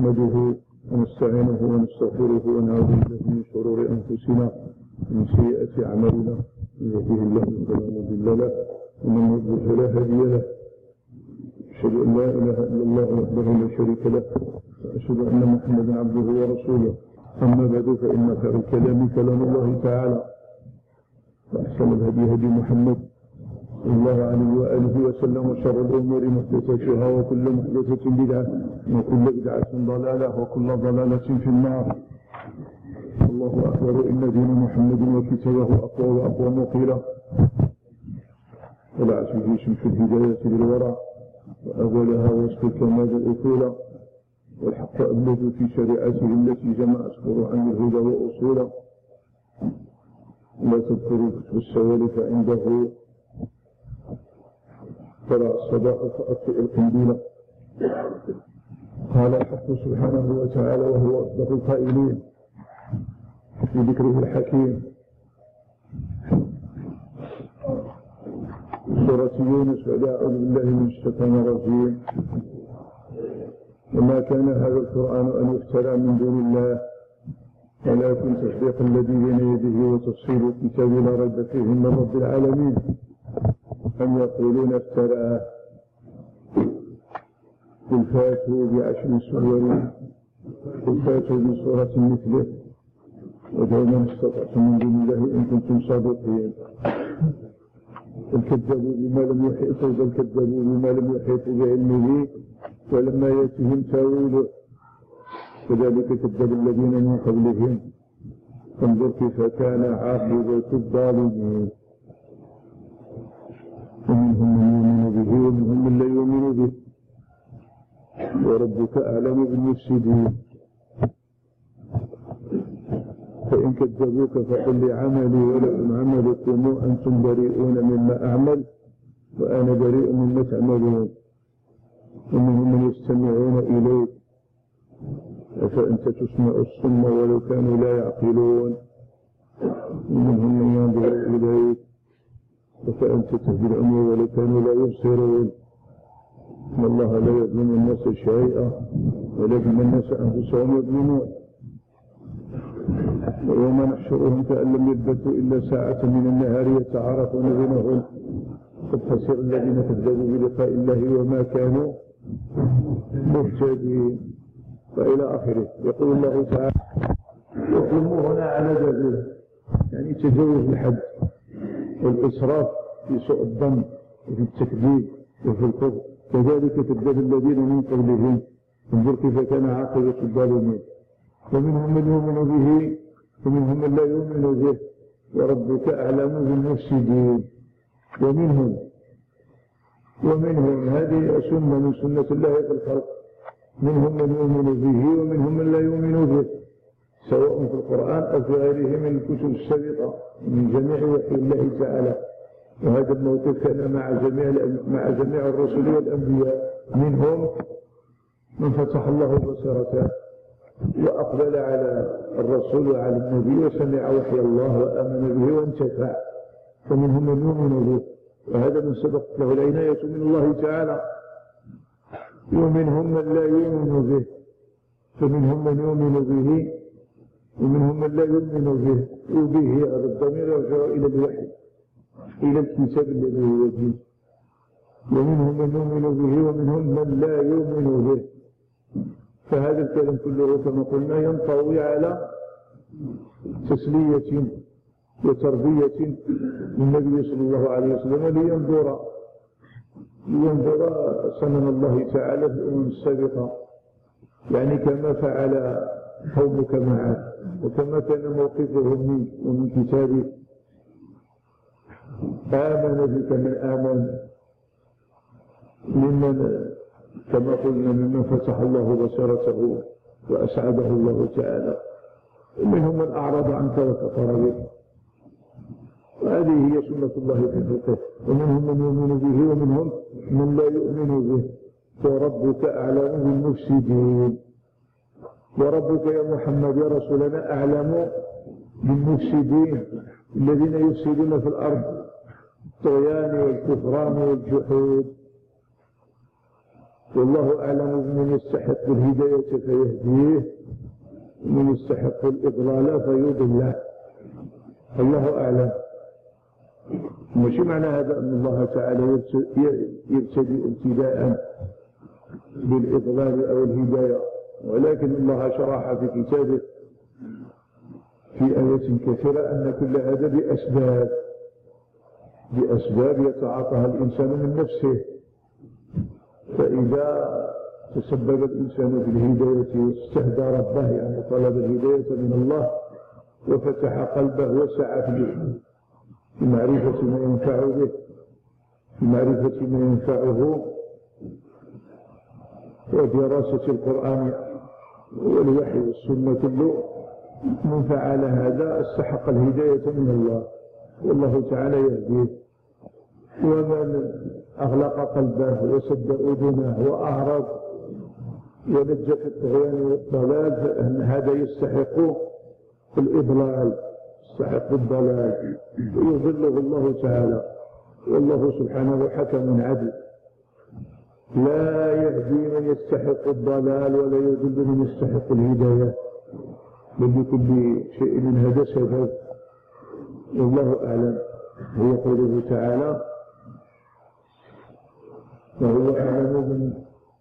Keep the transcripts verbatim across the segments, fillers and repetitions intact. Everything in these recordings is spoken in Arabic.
نحمده ونستعينه ونستغفره ونعوذ بالله من شرور أنفسنا ومن سيئات أعمالنا، من يهده الله فلا مضل له ومن يضلل فلا هادي له. أشهد أن لا إله إلا الله وحده لا شريك له، وأشهد أن محمدا عبده ورسوله. أما بعد، فإن خير الكلام كلام الله تعالى، وأحسن الهدي هدي محمد صلى الله عليه وآله وسلم، وشر الأمور محدثاتها، وكل محدثة بدعة، وكل بدعة ضلالة، وكل ضلالة في النار. الله أكبر، إن دين محمد وكتابه أقوى وأقوى مقيلة، ولعت به شمس الهداية للورى، وأولها وصف الكمال الأصول، والحق أبلغ في شريعته التي جمعت فروعا الهدى وأصولا. لا تذكروا كتب السوالف عنده، طلع الصباح فأطفئ القنديل. قال الحق سبحانه وتعالى وهو أصدق القائلين في ذكره الحكيم، سورة يونس: بعد أعوذ بالله من الشيطان الرجيم. وما كان هذا القرآن أن يفترى من دون الله، ولكن تصديق الذي بين يده وتفصيل الكتاب لا ريب فيه من رب العالمين. أم يقولون افتراه، قل فاتوا بعشر سور، قل فاتوا بسورة مثله ودعوا من استطعتم من دون الله إن كنتم صادقين. بل كذبوا بما لم يحيطوا بل كذبوا بما لم يحيطوا بعلمه ولما يأتهم تاويله، كذلك كذب الذين من قبلهم، فانظر كيف كان عاقبة الظالمين. ومنهم من يؤمن به ومنهم من لا يؤمن به، وربك أعلم بالمفسدين. فإن كذبوك فقل لعملي ولكم عملكم وأنتم بريئون مما أعمل وأنا بريء مما تعملون. ومنهم من يستمعون إليك أفأنت تسمع الصم ولو كانوا لا يعقلون. ومنهم من ينظر إليك أفأنت تهدي العمي ولو كانوا لا يبصرون. إن الله لا يظلم الناس شيئا ولكن الناس أنفسهم يظلمون. ويوم نحشرهم كأن لم يلبثوا إلا ساعة من النهار يتعارفون بينهم قد خسر الذين كذبوا بلقاء الله وما كانوا مهتدين، وإلى آخره. يقول الله تعالى: يقوم هنا على ذلك، يعني تجاوز الحد والإسراف في سوء الظن وفي التكذيب وفي الكفر. كذلك كذب الذين من قبلهم، انظر كيف كان عاقبة الظالمين. ومنهم من يؤمن به ومنهم من لا يؤمن به، وربك أعلم بالمفسدين. ومنهم ومنهم هذه سنة من سنة الله في الخلق، منهم من يؤمن به ومنهم من لا يؤمن به، سواء في القرآن أو في غيره من الكتب السابقة من جميع وحي الله تعالى. وهذا الموقف كان مع جميع مع جميع الرسل والأنبياء. منهم من فتح الله بصيرته وأقبل على الرسول وعلى النبي وسمع وحي الله وآمن به وانتفع، ومنهم من يؤمن به، وهذا من سبقت له العناية من الله تعالى. ومنهم من لا يؤمن به، فمنهم من يؤمن به ومنهم من لا يؤمن به. وبه هذا الضمير يرجع إلى الوحي، إلى الكتاب الذي هو دين. ومنهم من يؤمن به ومنهم من لا يؤمن به. فهذا الكلام كله كما قلنا ينطوي على تسلية وتربية للنبي صلى الله عليه وسلم لينظر لينظر سنن الله تعالى في الأمم السابقة، يعني كما فعل قومك معه وكما كان موقفهم منك ومن كتابه. آمن بك من آمن، ممن كما قلنا ممن فتح الله بصيرته وأسعده الله تعالى. ومنهم من أعرض عنك وكفر بك، وهذه هي سنة الله في خلقه. ومنهم من يؤمن به ومنهم من لا يؤمن به، وربك أعلم بالمفسدين. وربك يا محمد يا رسولنا أعلم بالمفسدين الذين يفسدون في الأرض الطغيان والكفران والجحود. والله أعلم بمن يستحق الهداية فيهديه ومن يستحق الإضلال فيضله. الله أعلم. مش معنى هذا أن الله تعالى يبتدئ ابتداء بالإضلال أو الهداية، ولكن الله شرح في كتابه في آيات كثيرة أن كل هذا بأسباب بأسباب يتعاطاها الإنسان من نفسه. فإذا تسبب الإنسان في الهداية واستهدى ربه، يعني طلب الهداية من الله وفتح قلبه وسعى في معرفة ما ينفع به، في معرفة ما ينفعه ودراسة القرآن والوحي والسنة كله، من فعل هذا استحق الهداية من الله والله تعالى يهديه. ومن أغلق قلبه وسد أذنه وأعرض ولج في الطغيان والضلال فإن هذا يستحق الإضلال، يستحق الضلال ويضله الله تعالى. والله سبحانه حكم عدل، لا يهدي من يستحق الضلال ولا يضل من يستحق الهداية، بل لكل شيء من هذا سبب. والله أعلم. هو قوله تعالى: وهو أعلم من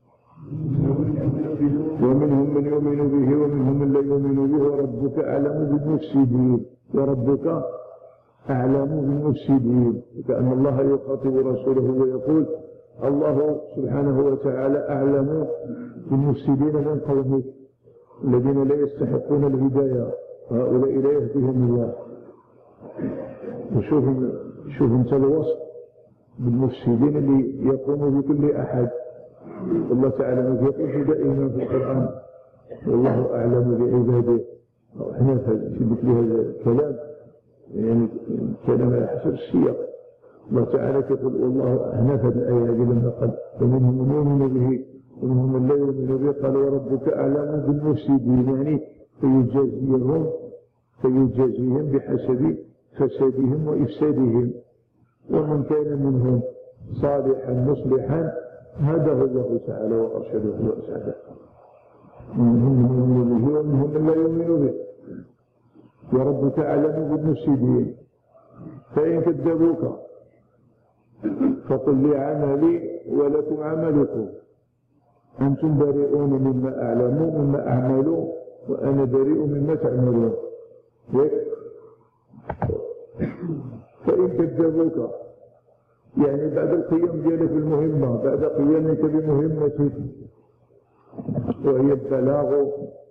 ومنهم من يؤمن به ومنهم من لا يؤمن به وربك أعلم بالمفسدين. وربك أعلم بالمفسدين، كأن الله يخاطب رسوله ويقول: الله سبحانه وتعالى أعلم بالمفسدين من قومه الذين لا يستحقون الهداية، هؤلاء لا يهديهم الله. وشوف شوف انت الوصف بالمفسدين اللي يقوم بكل أحد. الله تعالى ما يقول دائما في القرآن: والله أعلم بعباده. احنا في مثل هذا الكلام يعني كلام على حسب السياق. الله تعالى يقول: والله هنا في الآية لما قال: ومنهم من يؤمن به ومنهم من لا يؤمن به قال: وربك أعلم بالمفسدين، يعني فيجازيهم فيجازيهم بحسب فسادهم وإفسادهم. ومن كان منهم صالحا مصلحا هداه الله تعالى وأرشده وأسعده. منهم من يؤمن به ومنهم من لا يؤمن به وربك أعلم بالمفسدين. فإن كذبوك فقل لي عملي ولكم عملكم أنتم بريئون مما أعلم مما أعمل وأنا بريء مما تعملون. فإن كذبوك يعني بعد القيام ديالك بالمهمة، بعد قيامك بمهمتك وهي البلاغ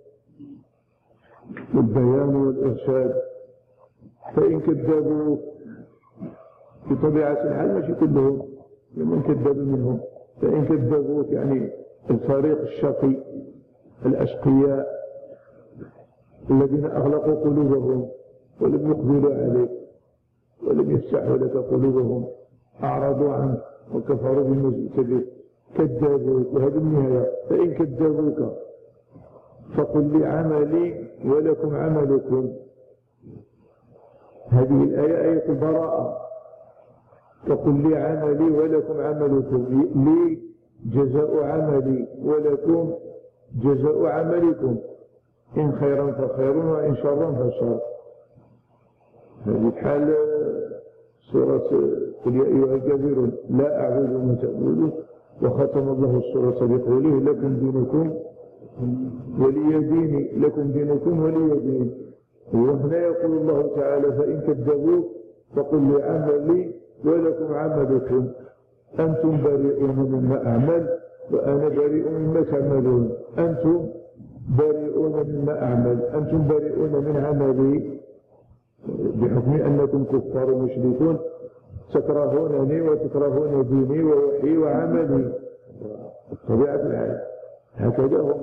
والبيان والإرشاد، فإن كذبوك بطبيعة الحال ماشي كلهم، من كذب منهم. فإن كذبوك يعني الفريق الشقي الأشقياء الذين أغلقوا قلوبهم ولم يقبلوا عليك ولم يفتحوا لك قلوبهم، أعرضوا عنك وكفروا بما جئت به، كذبوك. وهذه النهاية. فإن كذبوك فقل لي عملي ولكم عملكم. هذه الآية آية البراءة. فقل لي عملي ولكم عملكم، لي جزاء عملي ولكم جزاء عملكم، إن خيرا فخير وإن شرا فشر. هذه الحال سورة قل يا أيها الكافرون لا أعبد ما تعبدون. وختم الله السورة بقوله: لكم دينكم ولي ديني، لكم دينكم ولي دين. وهنا يقول الله تعالى: فإن كذبوك فقل لي عملي ولكم عملكم أنتم بريئون مما أعمل وأنا بريء مما تعملون. أنتم بريئون مما أعمل، أنتم بريئون من عملي بحكم أنكم كفار مشركون تكرهونني وتكرهون ديني ووحي وعملي. طبيعة الحال هكذا هم.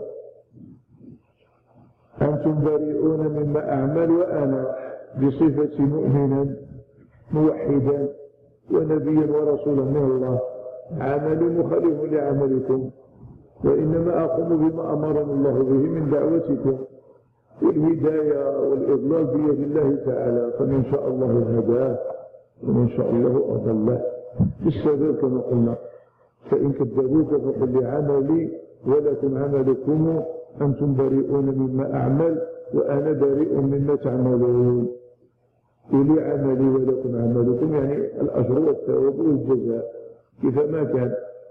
أنتم بريئون مما أعمل وأنا بصفة مؤمنا موحدا ونبيا ورسولا من الله عملي مخالف لعملكم، وإنما أقوم بما أمرني الله به من دعوتكم. والهداية والإضلال بيد الله تعالى، فمن شاء الله هداه ومن شاء الله أضله بالسبب كما قلنا. فإن كذبوك فقل لعملي ولكم عملكم أنتم بريئون مما أعمل وأنا بريء مما تعملون. ولي عملي ولكم عملكم يعني الأجر والثواب والجزاء كيفما كان.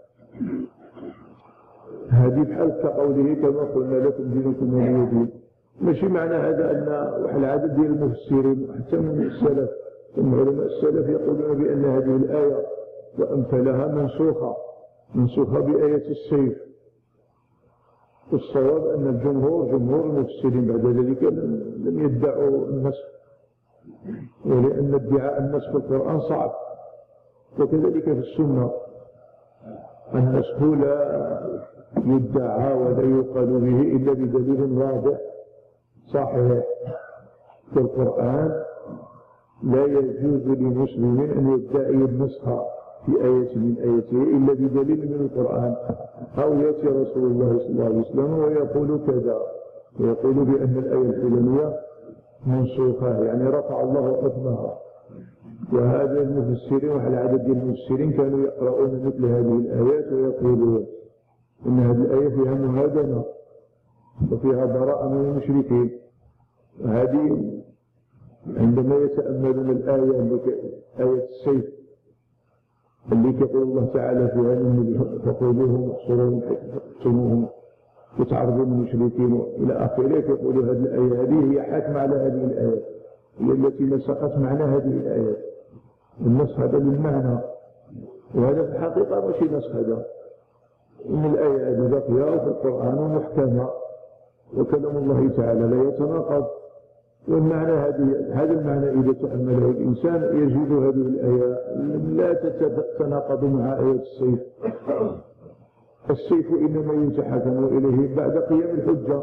هذه بحال كقوله كما قلنا لكم دينكم ولي دين. ماشي معنى هذا أن واحد العدد ديال المفسرين حتى من السلف من علماء السلف يقولون بأن هذه الآية وأمثالها منسوخة منسوخة بآية السيف. والصواب أن الجمهور جمهور المفسرين بعد ذلك لم يدعوا النسخ، ولأن ادعاء النسخ في القرآن صعب، وكذلك في السنة النسخ لا يدعى ولا يقال به إلا بدليل واضح صحيح. في القرآن لا يجوز لمسلم أن يدعي النسخ في آية من آياته إلا بدليل من القرآن، أو يأتي رسول الله صلى الله عليه وسلم ويقول كذا، ويقول بأن الآية الفلانية منسوخة يعني رفع الله حكمها. وهذا المفسرين وعلى عدد المفسرين كانوا يقرؤون مثل هذه الآيات ويقولون إن هذه الآية فيها مهادنة وفيها براءة من المشركين. وهذه عندما يتأملون الآية آية السيف اللي يقول الله تعالى فيها فخذوهم واحصروهم واقتلوهم وتعرضوا المشركين إلى آخره، يقولوا هذه الآية هذه هي حاكمة على هذه الآيات، هي التي نسقت معنى هذه الآيات. النسخ هذا للمعنى، وهذا في الحقيقة ماشي نسخ، هذا إن الآية هذه باقية في القرآن محكمة وكلام الله تعالى لا يتناقض. والمعنى هذه هذا المعنى إذا تأمله الإنسان يجد هذه الآية لا تتناقض مع آية السيف. السيف إنما يتحكم إليه بعد قيام الحجة.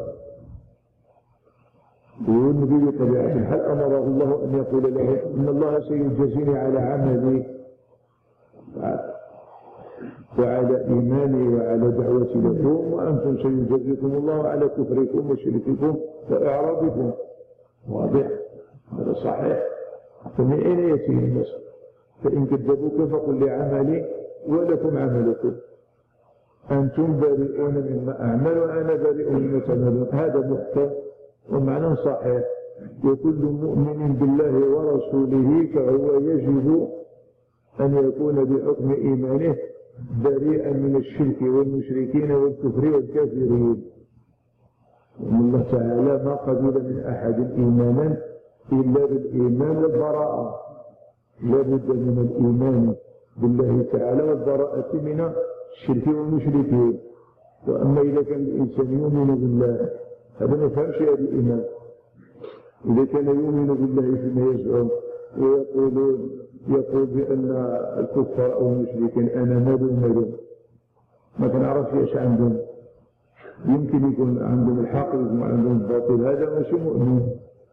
والنبي بطبيعة الحال أمره الله أن يقول له إن الله سيجازيني على عملي وعلى إيماني وعلى دعوتي لكم، وأنتم سيجازيكم الله على كفركم وشرككم وإعراضكم. واضح؟ هذا صحيح. فمن أين يأتي النسخ؟ فإن كذبوك فقل لعملي ولكم عملكم أنتم بريئون مما أعمل وأنا بريء مما تعملون. هذا محكم ومعنى صحيح. وكل مؤمن بالله ورسوله فهو يجب أن يكون بحكم إيمانه بريئا من الشرك والمشركين والكفر والكافرين. وأن الله تعالى ما قبل من أحد إيمانا إلا بالإيمان والبراءة. لا بد من الإيمان بالله تعالى والبراءة من الشرك والمشركين. وأما إذا كان الإنسان يؤمن بالله هذا ما فهمش هذا الإيمان. إذا كان يؤمن بالله فيما يزعم ويقول يقول بأن الكفار أو المشركين أنا مال مال ما كنعرفش ايش عندهم، يمكن يكون عندهم الحق ويكون عندهم الباطل، هذا ماشي مؤمن.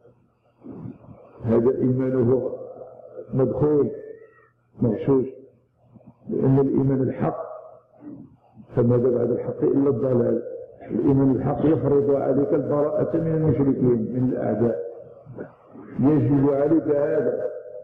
هذا إيمانه مدخول مغشوش، لأن الإيمان الحق فماذا بعد الحق إلا الضلال. الإيمان الحق يفرض عليك البراءة من المشركين من الأعداء، يجب عليك هذا.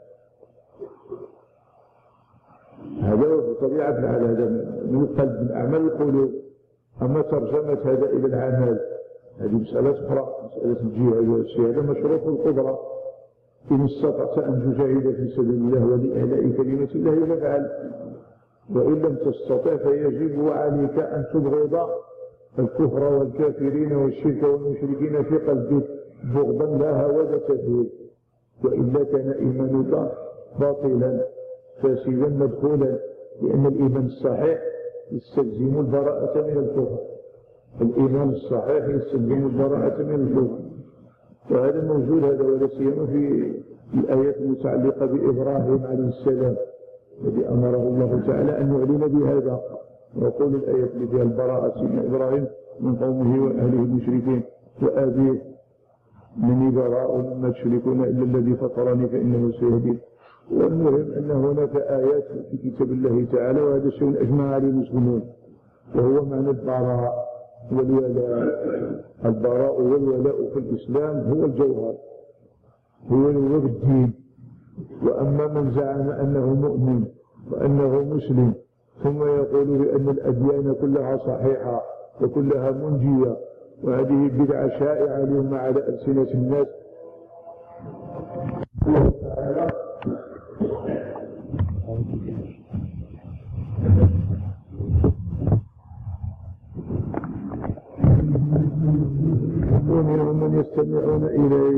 هذا هو بطبيعة الحال، هذا من القلب من أعمال القلوب. أما ترجمة هذا إلى العمل هذه مسألة أخرى، مسألة الجهاد. هذا مشروط القدرة. إن استطعت أن تجاهد في سبيل الله ولإعلاء كلمة الله فافعل، وإن لم تستطع فيجب عليك أن تبغض الكفر والكافرين والشرك والمشركين في قلبك بغضا لا هوادة فيه، وإلا كان إيمانك باطلا فاسدا مدخولا، لأن الإيمان الصحيح يستلزم البراءة من الكفر. الإيمان الصحيح يستلزم البراءة من الكفر، وهذا موجود هذا ولا سيما في الآيات المتعلقة بإبراهيم عليه السلام الذي أمره الله تعالى أن يعلن بهذا. ويقول الآية التي فيها البراءة من إبراهيم من قومه وأهله المشركين وأبيه مني براء مما تشركون إلا الذي فطرني فإنه سيهدين. والمهم أن هناك آيات في كتاب الله تعالى وهذا الشيء أجمع عليه المسلمون، وهو معنى البراء والولاء. البراء والولاء في الإسلام هو الجوهر، هو الوجه الدين. وأما من زعم أنه مؤمن وأنه مسلم ثم يقول بأن الأديان كلها صحيحة وكلها منجية، وهذه بدعة شائعة اليوم على ألسنة الناس. ومنهم من يستمعون إليه.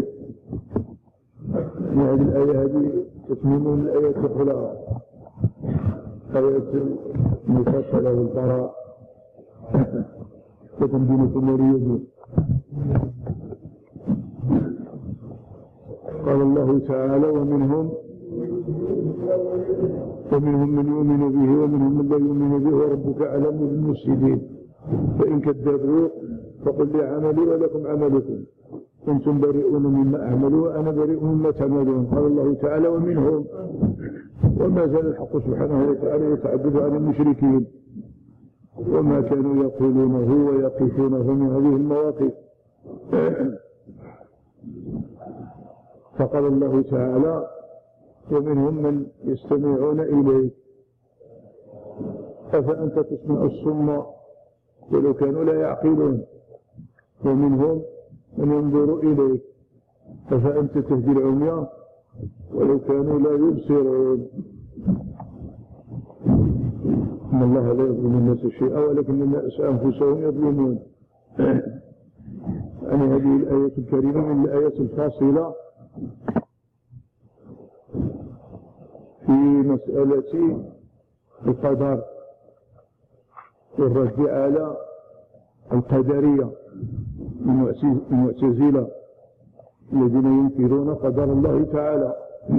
هذه الآية هذه تتميم الآية الأخرى، آية المفصلة والبراء، لكم دينكم ولي دين. قال الله تعالى: ومنهم ومنهم من يؤمن به ومنهم من لا يؤمن به وربك أعلم بالمفسدين فإن كذبوك فقل لي عملي ولكم عملكم أنتم بريئون مما أعمل وأنا بريء مما تعملون. قال الله تعالى: ومنهم، وما زال الحق سبحانه وتعالى يتعبد عن المشركين وما كانوا يقولونه ويقفونه من هذه المواقف. فقال الله تعالى: ومنهم من يستمعون إليك أفأنت تسمع الصم ولو كانوا لا يعقلون، ومنهم من ينظر إليك أفأنت تهدي العميان ولو كانوا لا يبصرون. إن الله لا يظلم الناس شيئا ولكن الناس أنفسهم يظلمون. يعني هذه الآية الكريمة من الآيات الفاصلة في مسألة القدر والرد على القدرية المعتزلة الذين ينكرون قدر الله تعالى.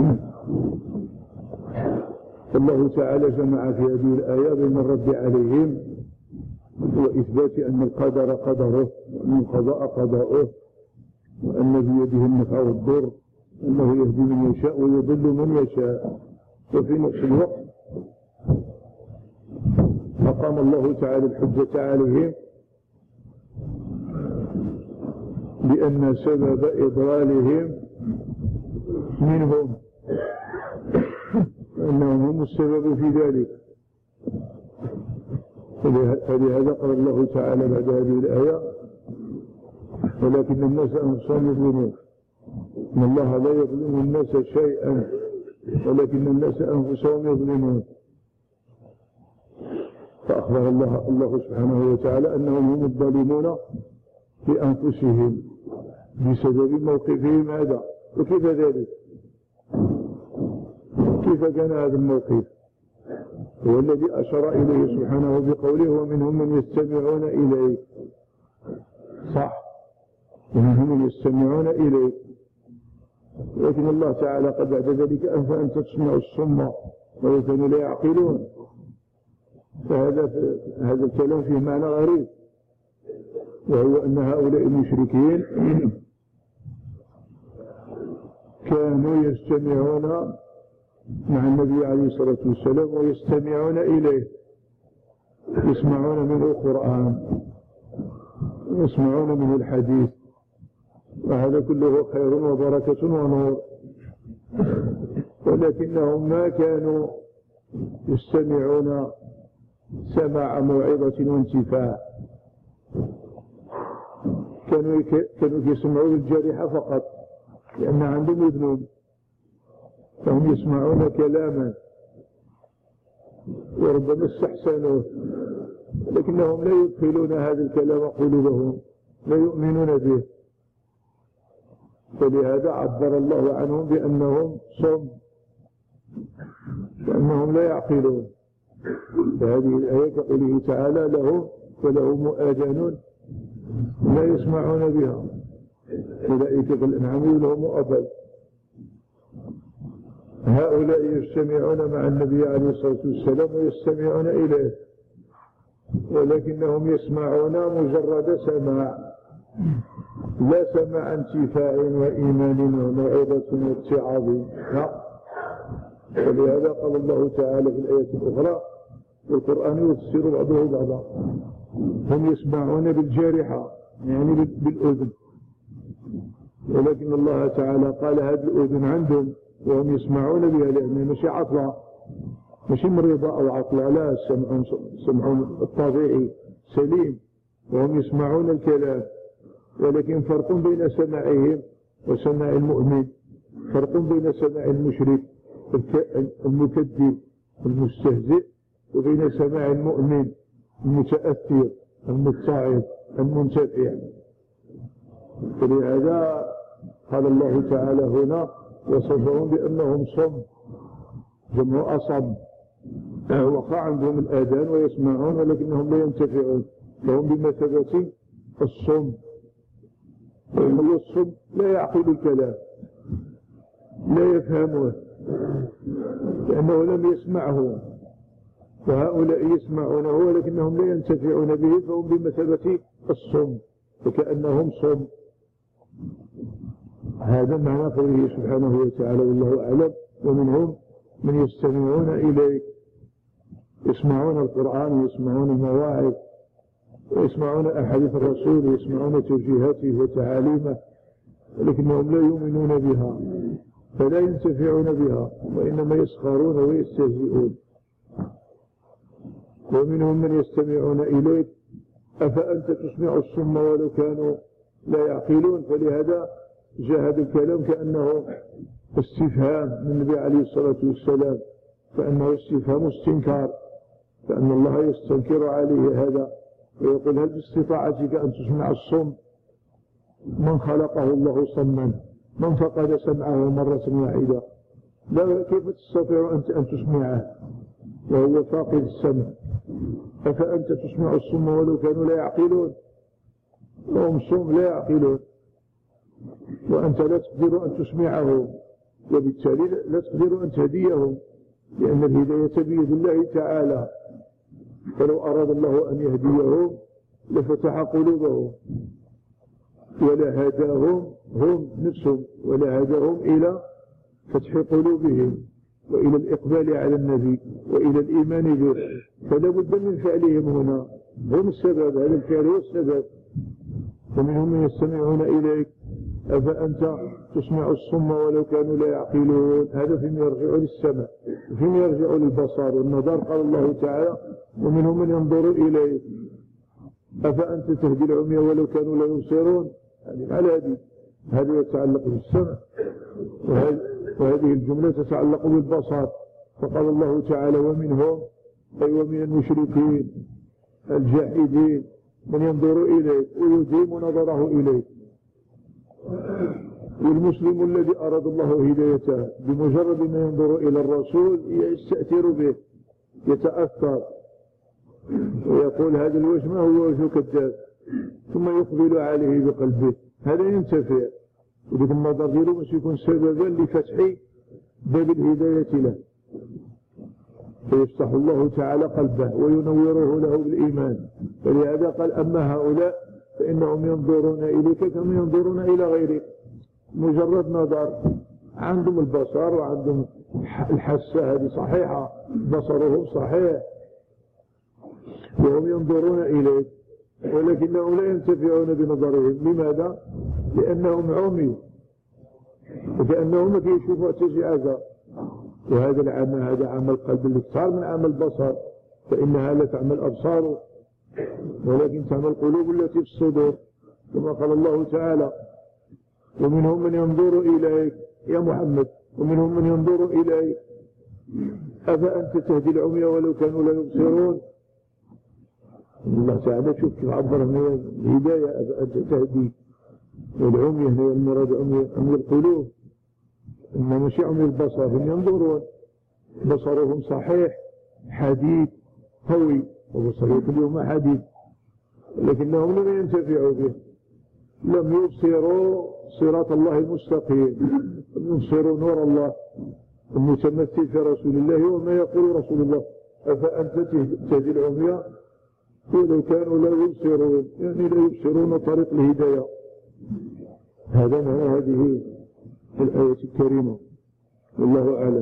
الله تعالى جمع في هذه الآية بين الرد عليهم وإثبات أن القدر قدره وأن القضاء قضاؤه وأن بيده النفع والضر، أنه يهدي من يشاء ويضل من يشاء. وفي نفس الوقت أقام الله تعالى الحجة عليهم بأن سبب إضلالهم منهم، أنهم هم السبب في ذلك. فلهذا قال الله تعالى بعد هذه الآية: ولكن الناس أنفسهم يظلمون. إن الله لا يظلم الناس شيئا ولكن الناس أنفسهم يظلمون. فأخبر الله, الله سبحانه وتعالى أنهم هم الظالمون في أنفسهم بسبب موقفهم هذا. وكيف ذلك؟ كيف كان هذا الموقف؟ هو الذي أشار إليه سبحانه بقوله: ومنهم من يستمعون إليك. صح، ومنهم من يستمعون إليك، لكن الله تعالى قد بعد ذلك أنت تسمع الصم ولو كانوا لا يعقلون. فهذا هذا الكلام فيه معنى غريب، وهو أن هؤلاء المشركين كانوا يستمعون مع النبي عليه الصلاة والسلام ويستمعون إليه، يسمعون منه القرآن ويسمعون منه الحديث، وهذا كله خير وبركة ونور. ولكنهم ما كانوا يستمعون سماع موعظة وانتفاع، كانوا كانوا يسمعون الجارحة فقط لأن عندهم أذنون، فهم يسمعون كلاما وربما استحسنوه، لكنهم لا يدخلون هذا الكلام قلوبهم، لا يؤمنون به. فلهذا عبر الله عنهم بأنهم صم، وأنهم لا يعقلون. فهذه الآية كقوله تعالى: لهم ولهم آذان لا يسمعون بها أولئك كالأنعام لهم أضل. هؤلاء يجتمعون مع النبي عليه الصلاة والسلام ويستمعون إليه، ولكنهم يسمعون مجرد سماع، لا سماع انتفاع وإيمان وموعظة واتعاظ. ولهذا قال الله تعالى في الآية الأخرى: والقرآن يفسر بعضه بعضا. هم يسمعون بالجارحة يعني بالأذن، ولكن الله تعالى قال هذه الأذن عندهم وهم يسمعون بها لأنها مش عطلة، ماشي مريضة أو عطلة، لا، سمعهم سمعهم الطبيعي سليم وهم يسمعون الكلام، ولكن فرق بين سماعهم وسماع المؤمن، فرق بين سماع المشرك المكذب المستهزئ وبين سماع المؤمن المتأثر المتعظ المنتفع. فلهذا قال الله تعالى هنا وصفهم بأنهم صم، جمع أصم، وقع عندهم الآذان ويسمعون ولكنهم لا ينتفعون، فهم بمثابة الصم. وهو الصم لا يعقل الكلام، لا يفهمه لأنه لم يسمعه، وهؤلاء يسمعونه ولكنهم لا ينتفعون به، فهم بمثابة الصم وكأنهم صم. هذا معنى قوله سبحانه وتعالى والله أعلم. ومنهم من يستمعون إليك، يسمعون القرآن ويسمعون المواعظ ويسمعون أحاديث الرسول ويسمعون توجيهاته وتعاليمه، ولكنهم لا يؤمنون بها فلا ينتفعون بها، وإنما يسخرون ويستهزئون. ومنهم من يستمعون إليك أفأنت تسمع الصم ولو كانوا لا يعقلون. فلهذا جاء هذا الكلام كأنه استفهام من النبي عليه الصلاة والسلام، فأنه استفهام استنكار، فأن الله يستنكر عليه هذا ويقول هل باستطاعتك أن تسمع الصم؟ من خلقه الله صما؟ من فقد سمعه مرة واحدة؟ لا، كيف تستطيع أنت أن تسمعه وهو فاقد السمع؟ أفأنت تسمع الصم ولو كانوا لا يعقلون؟ وهم صم لا يعقلون، وأنت لا تقدر أن تسمعهم، وبالتالي لا تقدر أن تهديهم، لأن الهداية بيد الله تعالى، فلو أراد الله أن يهديهم لفتح قلوبهم ولا هداهم هم نفسهم، ولا هداهم إلى فتح قلوبهم وإلى الإقبال على النبي وإلى الإيمان به. فلا بد من فعلهم هنا، هم السبب، هذا الفعل هو السبب. ومنهم من يستمعون إليك أفأنت تسمع الصم ولو كانوا لا يعقلون. هذا فيما يرجع للسمع، فيما يرجع للبصر والنظر. قال الله تعالى ومنهم من ينظر إليك أفأنت تهدي العمي ولو كانوا لا يبصرون. يعني على هذه هذا يتعلق بالسمع، وهذه الجملة تتعلق بالبصر. فقال الله تعالى ومنهم أي ومن المشركين الجاحدين من ينظر إليك ويديم نظره إليك. والمسلم الذي أراد الله هدايته بمجرد ما ينظر إلى الرسول يستأثر به، يتأثر ويقول هذا الوجه ما هو وجه كذاب، ثم يقبل عليه بقلبه، هذا ينتفع. وذلك النظر ديالو باش يكون سببا لفتح باب الهداية له، فيفتح الله تعالى قلبه وينوره له بالإيمان. فلهذا قال أما هؤلاء فإنهم ينظرون إليك كما ينظرون إلى غيرك، مجرد نظر، عندهم البصر وعندهم الحسة هذه صحيحة، بصرهم صحيح وهم ينظرون إليك، ولكنهم لا ينتفعون بنظرهم. لماذا؟ لأنهم عمي، وكأنهم ما كيشوفوا حتى شي حاجة. وهذا العمى هذا عمى القلب اللي أكثر من عمى البصر، فإنها لا تعمى الأبصار ولكن تعمى القلوب التي في الصدور، كما قال الله تعالى ومنهم من ينظر إليك يا محمد، ومنهم من ينظر إليك أفأنت تهدي العمي ولو كانوا لا يبصرون. الله تعالى شوف كيف عبر من الهداية أفأنت تهدي، والعمي هنا المراد عمي, عمي القلوب، إنما ماشي عمي البصر. هم ينظرون بصرهم صحيح حديد قوي، وبصرهم اليوم حديد، لكنهم لم ينتفعوا به، لم يبصروا صراط الله المستقيم، لم يبصروا نور الله المتمثل في رسول الله وما يقول رسول الله أفأنت تهدي العمي ولو كانوا لا يبصرون، يعني لا يبصرون طريق الهداية. هذا معنى هذه الآية الكريمة، والله أعلم.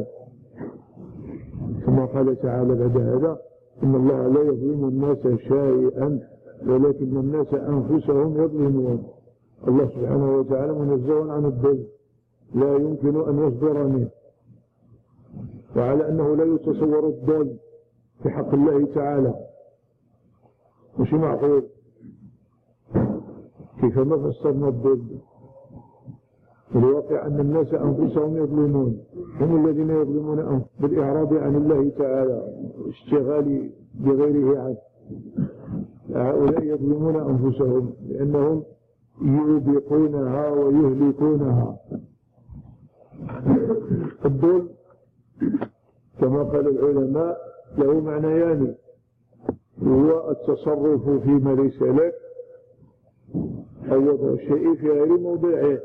ثم قال تعالى بعد هذا إن الله لا يظلم الناس شيئا ولكن الناس أنفسهم يظلمون. الله سبحانه وتعالى منزه عن الظلم، لا يمكن أن يصدر منه. وعلى أنه لا يتصور الظلم في حق الله تعالى. مش معقول كيفما فسرنا الظلم. الواقع أن الناس أنفسهم يظلمون، هم الذين يظلمون أنفسهم بالإعراض عن الله تعالى والاشتغال بغيره عنه. هؤلاء يظلمون أنفسهم لأنهم يوبقونها ويهلكونها. الظلم كما قال العلماء له معنيان، هو التصرف فيما ليس لك أو وضع الشيء في غير موضعه.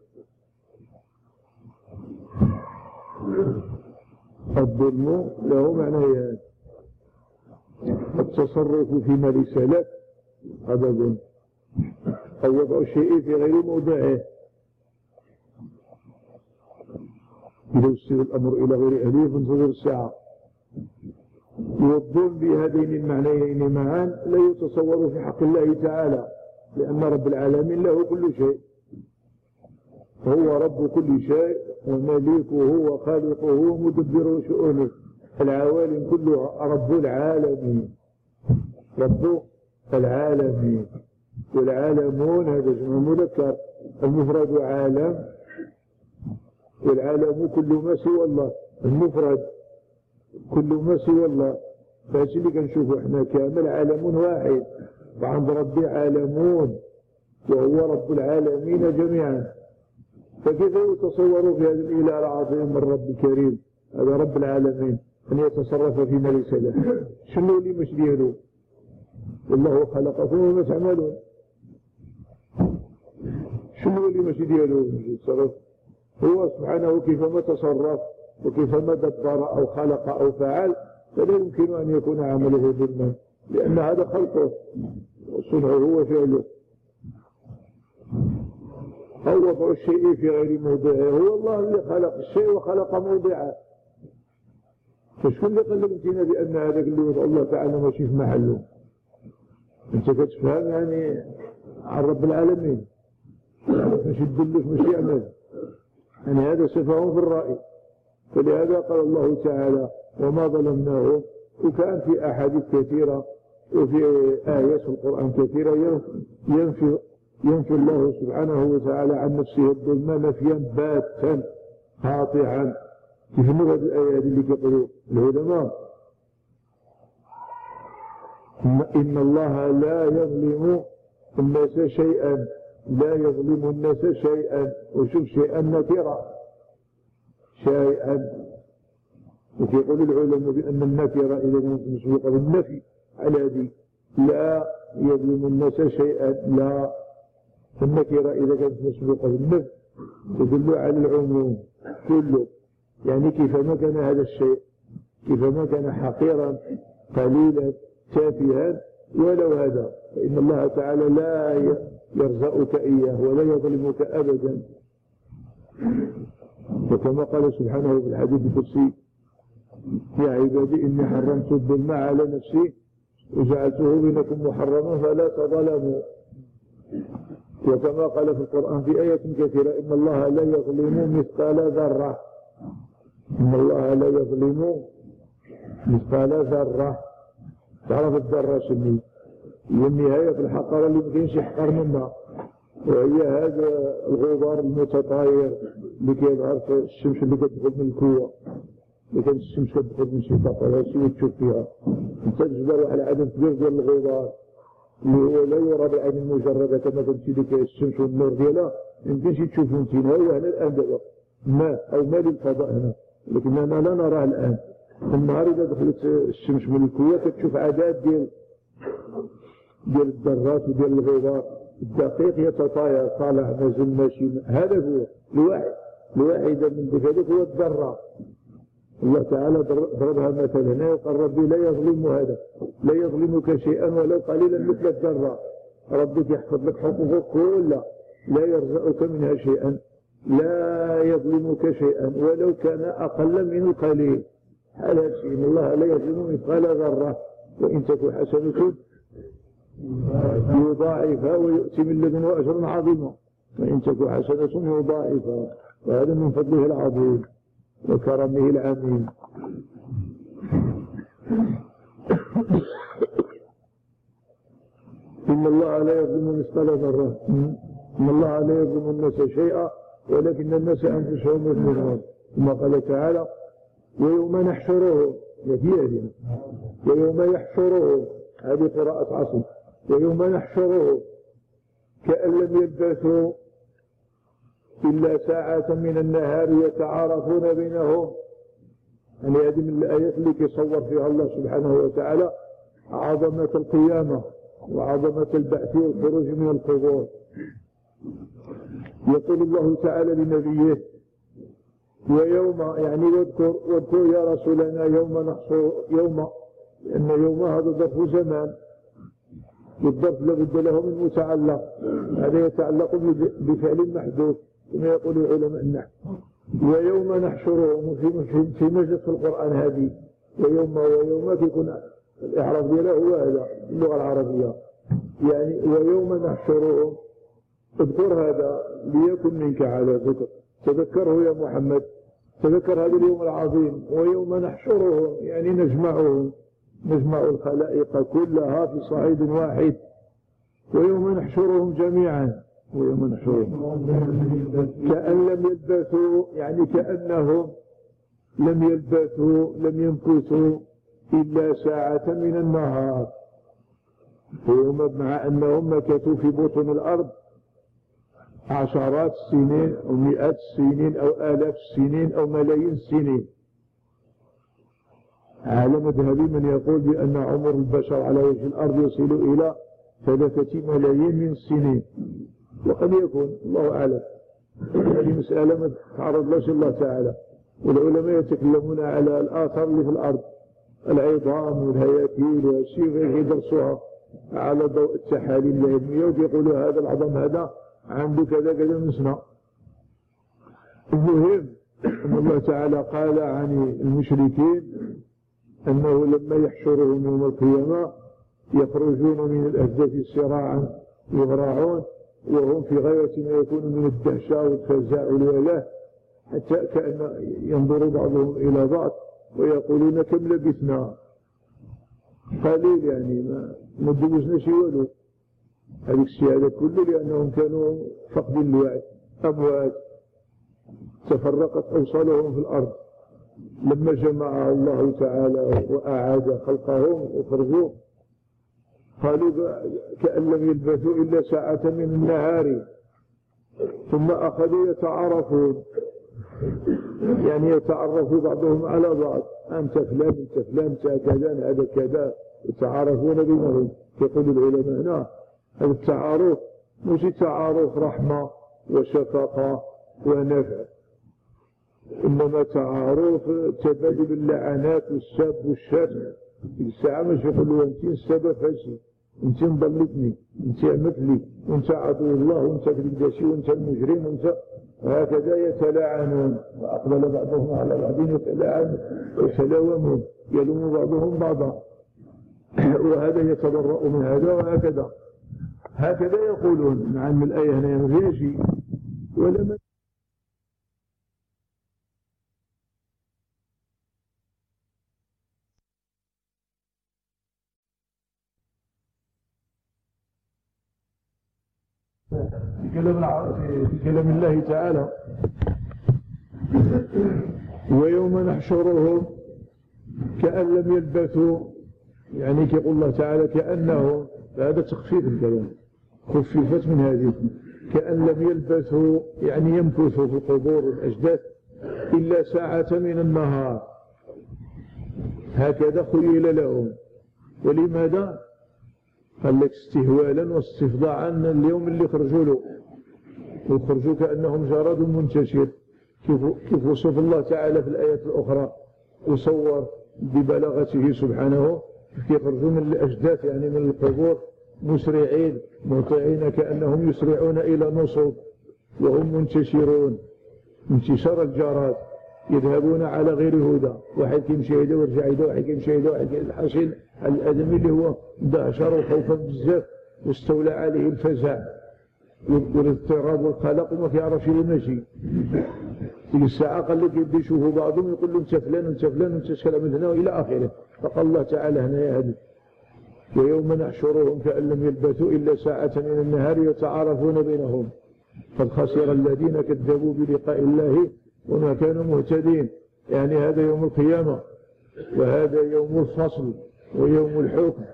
الظلم له معنيان، التصرف فيما ليس لك هذا ظلم، أو وضع الشيء في غير موضعه. إذا وصل الأمر إلى غير أهله فانتظر الساعة. والظلم بهذين المعنيين معا لا يتصور في حق الله تعالى، لأن رب العالمين له كل شيء، هو رب كل شيء ومليكه وخالقه ومدبر شؤونه. العوالم كلها رب العالمين، رب العالمين. والعالمون هذا جمع مذكر، المفرد عالم، والعالم كل ما سوى الله، المفرد كل ما سوى الله. فهذا اللي كنشوفوا احنا كامل عالم واحد، وعند ربي عالمون وهو رب العالمين جميعا. فكيف يتصور في هذا الإله العظيم الرب الكريم هذا رب العالمين أن يتصرف فيما ليس له؟ شنو اللي مش ديالو؟ والله خلقكم وما تعملون. شنو اللي مش ديالو يتصرف؟ هو سبحانه كيفما تصرف وكيفما دبر أو خلق أو فعل فلا يمكن أن يكون عمله ظلما، لأن هذا خلقه وصنعه وفعله. أو وضع الشيء في غير موضعه، هو الله اللي خلق الشيء وخلق موضعه. فشكون اللي قال لك انتنا بأن هذاك اللي وضع الله تعالى ماشي في محله؟ انت كتفهم يعني عن رب العالمين ماشي تدلك ماشي يعمل، يعني هذا صفهم في الرأي. فلهذا قال الله تعالى وما ظلمناهم. وكان في أحاديث كثيرة وفي آيات في القرآن كثيرة ينفي ينفي الله سبحانه وتعالى عن نفسه الظلم نفيا باتا قاطعا. كيف هذه الآيات اللي يقولوا العلماء إن الله لا يظلم الناس شيئا، لا يظلم الناس شيئا. وشوف شيئا نكرة، شيئا. ويقول العلماء بأن النكرة إذا كانت مسبوقة بالنفي على هذه لا يظلم الناس شيئا، لا. النكرة إذا كانت مسبوقة بالنفي تدل على العموم كله، يعني كيفما كان هذا الشيء، كيفما كان حقيرا قليلا تافها ولو هذا، فإن الله تعالى لا يرزقك إياه ولا يظلمك أبدا. وكما قال سبحانه في الحديث القدسي يا عبادي إني حرمت الظلم على نفسي وجعلته بينكم محرما فلا تظلموا. وكما قال في القرآن في آية كثيرة إن الله لا يظلم مثقال ذرة، إن الله لا يظلم مثقال ذرة. تعرف الذرة شنو؟ هي النهاية في الحقارة اللي مكاينش يحقر منها، وهي هذا الغبار المتطاير اللي كيظهر في الشمس اللي كتدخل من الكوة، اللي كانت الشمس كتدخل من شي طاقة شي وتشوف فيها. انت تجبر واحد العدد كبير ديال الغبار اللي هو لا يرى بالعين المجردة كما تمشي لك الشمس والنور ديالها، ميمكنش تشوفو انت. هو هنا الآن دابا ماء أو ماء للفضاء هنا، لكن أنا لا نراه الآن. النهار إذا دخلت الشمس من الكوة كتشوف عدد ديال ديال الذرات وديال الغبار الدقيق يتطاير طالع نازل ماشي. هذا هو الواحد الواحدة من ذلك هو الذرة. الله تعالى ضربها مثلا هنا وقال ربي لا يظلم هذا، لا يظلمك شيئا ولو قليلا مثل الذرة. ربك يحفظ لك حقوقك كلها، لا يرزقك منها شيئا، لا يظلمك شيئا ولو كان أقل من القليل. على شيء إن الله لا يظلم مثقال ذرة وإن تكن حسنة يضاعفها ويؤتي من لدنه أجرا عظيما، وإن تكن حسنة يضاعفها، وهذا من فضله العظيم وكرمه العميم. إن الله لا يظلم مثقال ذرة، إن الله لا يظلم الناس شيئا ولكن الناس أنفسهم يظلمون. ثم قال تعالى: ويوم نحشره، يديه ويوم يحشره، هذه قراءة عاصم، ويوم نحشره كأن لم يلبثوا إلا ساعة من النهار يتعارفون بينهم. يعني هذه من الآيات اللي يصور فيها الله سبحانه وتعالى عظمة القيامة وعظمة البعث والخروج من القبور. يقول الله تعالى لنبيه: ويوم، يعني واذكر واذكر يا رسولنا يوم نحصر، يوم، لأن يوم هذا ظرف زمان، والظرف لابد له من متعلق، هذا يتعلق بفعل محذوف كما يقول علماء النحو. ويوم نحشرهم في في مجلس في القرآن هذه، ويوم ويوم يكون الإعراب دياله هو هذا اللغة العربية، يعني ويوم نحشرهم. اذكر هذا ليكن منك على ذكر، تذكره يا محمد، تذكر هذا اليوم العظيم. ويوم نحشرهم يعني نجمعهم، نجمع الخلائق كلها في صعيد واحد. ويوم نحشرهم جميعا، ويوم نحشرهم كأن لم يلبثوا، يعني كأنهم لم يلبثوا لم يمكثوا إلا ساعة من النهار. ويوم مع أنهم مكثوا في بطن الأرض عشرات السنين أو مئات السنين أو آلاف السنين أو ملايين السنين. على مذهب من يقول بأن عمر البشر على وجه الأرض يصل إلى ثلاثة ملايين من السنين، وقد يكون، الله أعلم، هذه مسألة ما تعرض لها الله تعالى. والعلماء يتكلمون على الآثار اللي في الأرض، العظام والهياكل والشيء غير يدرسوها على ضوء التحاليل العلمية، ويقولوا هذا العظم هذا عنده كذا كذا من سنة. المهم أن الله تعالى قال عن المشركين أنه لما يحشرهم يوم القيامة يخرجون من الأجداث سراعا يغرعون وهم في غاية ما يكون من الدهشة والفزع والولاء، حتى كأن ينظر بعضهم إلى بعض ويقولون كم لبثنا، قليل يعني ما ما دوزنا شي والو. هذيك الشيء هذا كله لأنهم كانوا فاقدين الوعي، أموات تفرقت أوصالهم في الأرض. لما جمع الله تعالى وأعاد خلقهم وخرجوا قالوا كأن لم يلبثوا إلا ساعة من النهار، ثم أخذوا يتعارفون، يعني يتعرفوا بعضهم على بعض، أنت فلان أنت فلان أنت كذا هذا كذا، يتعارفون بينهم. يقول العلماء هنا هذا التعارف مش تعارف رحمة وشفقة ونفع، إنما تعارف تبادل اللعنات والسب والشتم. في الساعة مش يقولوا أنت السبب فاشي، أنت مضلتني، أنت مثلي، وأنت عدو الله، وأنت كذا وأنت المجرم، وأنت هكذا يتلاعنون. وأقبل بعضهم على بعض يتلاعنون ويتلاومون، يلوم بعضهم بعضا، وهذا يتبرأ من هذا وهكذا هكذا يقولون. مع أن الآية هنا ما فيهاش ولما في كلام في كلام الله تعالى: ويوم نحشرهم كأن لم يلبثوا، يعني يقول الله تعالى كأنه، هذا تخفيف الكلام، خففت من هذه، كأن لم يلبثوا يعني يمكثوا في القبور والأجداث إلا ساعة من النهار، هكذا خيل لهم. ولماذا؟ قال لك استهوالا واستفضاعا اليوم اللي خرجوا له، وخرجوا كأنهم جراد منتشر، كيف وصف الله تعالى في الآيات الأخرى وصور ببلاغته سبحانه كيف يخرجوا من الأجداث يعني من القبور مسرعين مطيعين كأنهم يسرعون إلى نصب، وهم منتشرون انتشار الجراد، يذهبون على غير هدى، واحد كيمشي هيدا ويرجع هيدا، واحد كيمشي هيدا، واحد الحاصل الآدمي اللي هو دهشر وخوفا بزاف واستولى عليه الفزع والاضطراب والقلق وما كيعرفش يمشي. تلك الساعة قال لك يبدي يشوفوا بعضهم يقول له انت فلان وانت فلان وانت شكل من هنا والى اخره. فقال الله تعالى هنا يا هدي ويوم نحشرهم كأن لم يلبثوا إلا ساعة من النهار يتعارفون بينهم قد خسر الذين كذبوا بلقاء الله وما كانوا مهتدين. يعني هذا يوم القيامة وهذا يوم الفصل ويوم الحكم.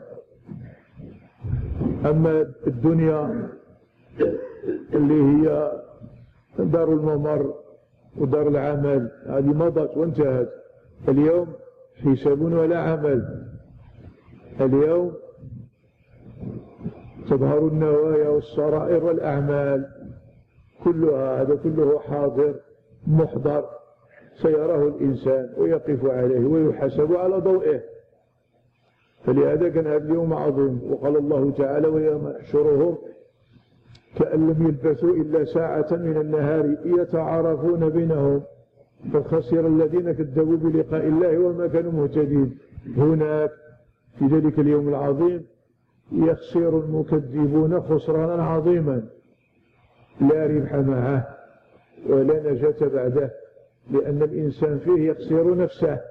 أما الدنيا اللي هي دار الممر ودار العمل هذه مضت وانتهت. اليوم حساب ولا عمل. اليوم تظهر النوايا والسرائر والأعمال كلها، هذا كله حاضر محضر سيراه الإنسان ويقف عليه ويحاسب على ضوئه. فلهذا كان هذا اليوم عظيم. وقال الله تعالى ويوم نحشرهم كأن لم يلبثوا إلا ساعة من النهار يتعارفون بينهم قد خسر الذين كذبوا بلقاء الله وما كانوا مهتدين. هناك في ذلك اليوم العظيم يخسر المكذبون خسرانا عظيما لا ربح معه ولا نجاة بعده، لأن الإنسان فيه يخسر نفسه.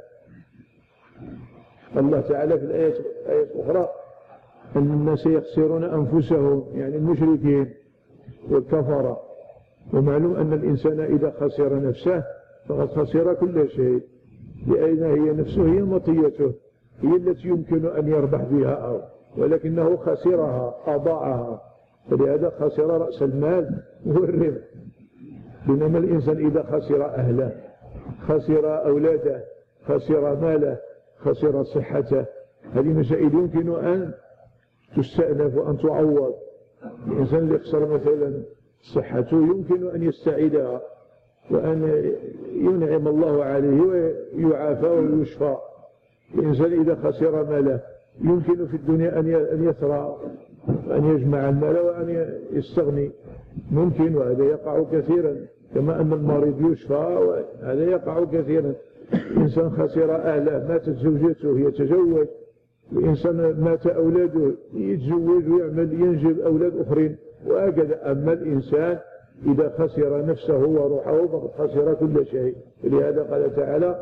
الله تعالى في الآية الأخرى أن الناس يخسرون أنفسهم، يعني المشركين والكفرة. ومعلوم أن الإنسان إذا خسر نفسه فقد خسر كل شيء، لأن هي نفسه هي مطيته، هي التي يمكن أن يربح بها أو ولكنه خسرها أضاعها. فلهذا خسر رأس المال والربح. بينما الإنسان إذا خسر أهله خسر أولاده خسر ماله خسر صحته، هذه مسائل يمكن أن تستأنف وأن تعوض. الإنسان اللي خسر مثلا صحته يمكن أن يستعيدها وأن ينعم الله عليه ويعافى ويشفى. الإنسان إذا خسر ماله يمكن في الدنيا أن يثرى وأن يجمع المال وأن يستغني، ممكن، وهذا يقع كثيرا، كما أن المريض يشفى وهذا يقع كثيرا. الإنسان خسر أهله، ماتت زوجته يتزوج، الإنسان مات أولاده يتزوج ويعمل ينجب أولاد أخرين وهكذا. أما الإنسان إذا خسر نفسه وروحه فقد خسر كل شيء. لهذا قال تعالى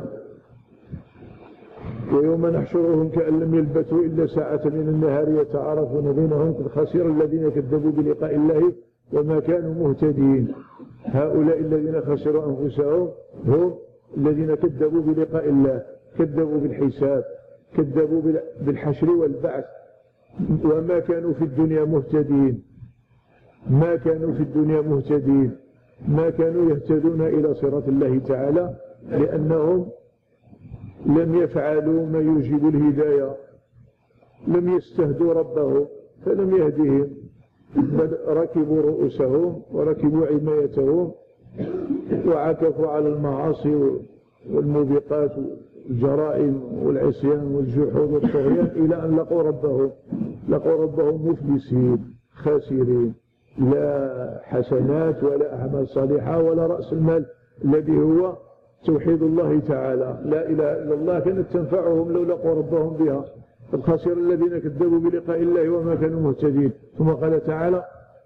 ويوم نحشرهم كأن لم يلبثوا إلا ساعة من النهار يتعارفون بينهم قد خسر الذين كذبوا بلقاء الله وما كانوا مهتدين. هؤلاء الذين خسروا أنفسهم هم الذين كذبوا بلقاء الله، كذبوا بالحساب، كذبوا بالحشر والبعث، وما كانوا في الدنيا مهتدين. ما كانوا في الدنيا مهتدين، ما كانوا يهتدون إلى صراط الله تعالى، لأنهم لم يفعلوا ما يوجب الهداية، لم يستهدوا ربهم فلم يهدهم، بل ركبوا رؤوسهم وركبوا عمايتهم وعكفوا على المعاصي والموبقات والجرائم والعصيان والجحود والطغيان إلى أن لقوا ربهم لقوا ربهم مفلسين خاسرين، لا حسنات ولا أعمال صالحة ولا رأس المال الذي هو توحيد الله تعالى، لا إله إلا الله كانت تنفعهم لو لقوا ربهم بها. قد خسر الذين كذبوا بلقاء الله وما كانوا مهتدين. ثم قال تعالى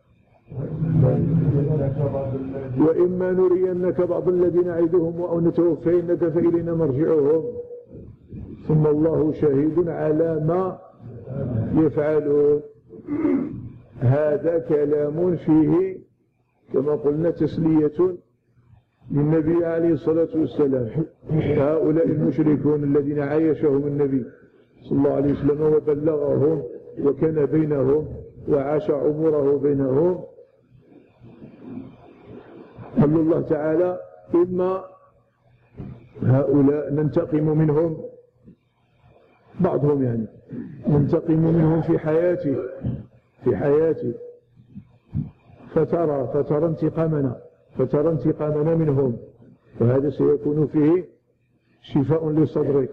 وإما نرينك بعض الذين نعدهم أو نتوفينك فإلينا مرجعهم ثم الله شهيد على ما يفعلون. هذا كلام فيه كما قلنا تسلية للنبي عليه الصلاة والسلام. هؤلاء المشركون الذين عايشهم النبي صلى الله عليه وسلم وبلغهم وكان بينهم وعاش عمره بينهم، قال الله تعالى إما هؤلاء ننتقم منهم، بعضهم يعني ننتقم منهم في حياتي في حياتي فترى فترى انتقامنا فترى انتقامنا منهم، وهذا سيكون فيه شفاء لصدرك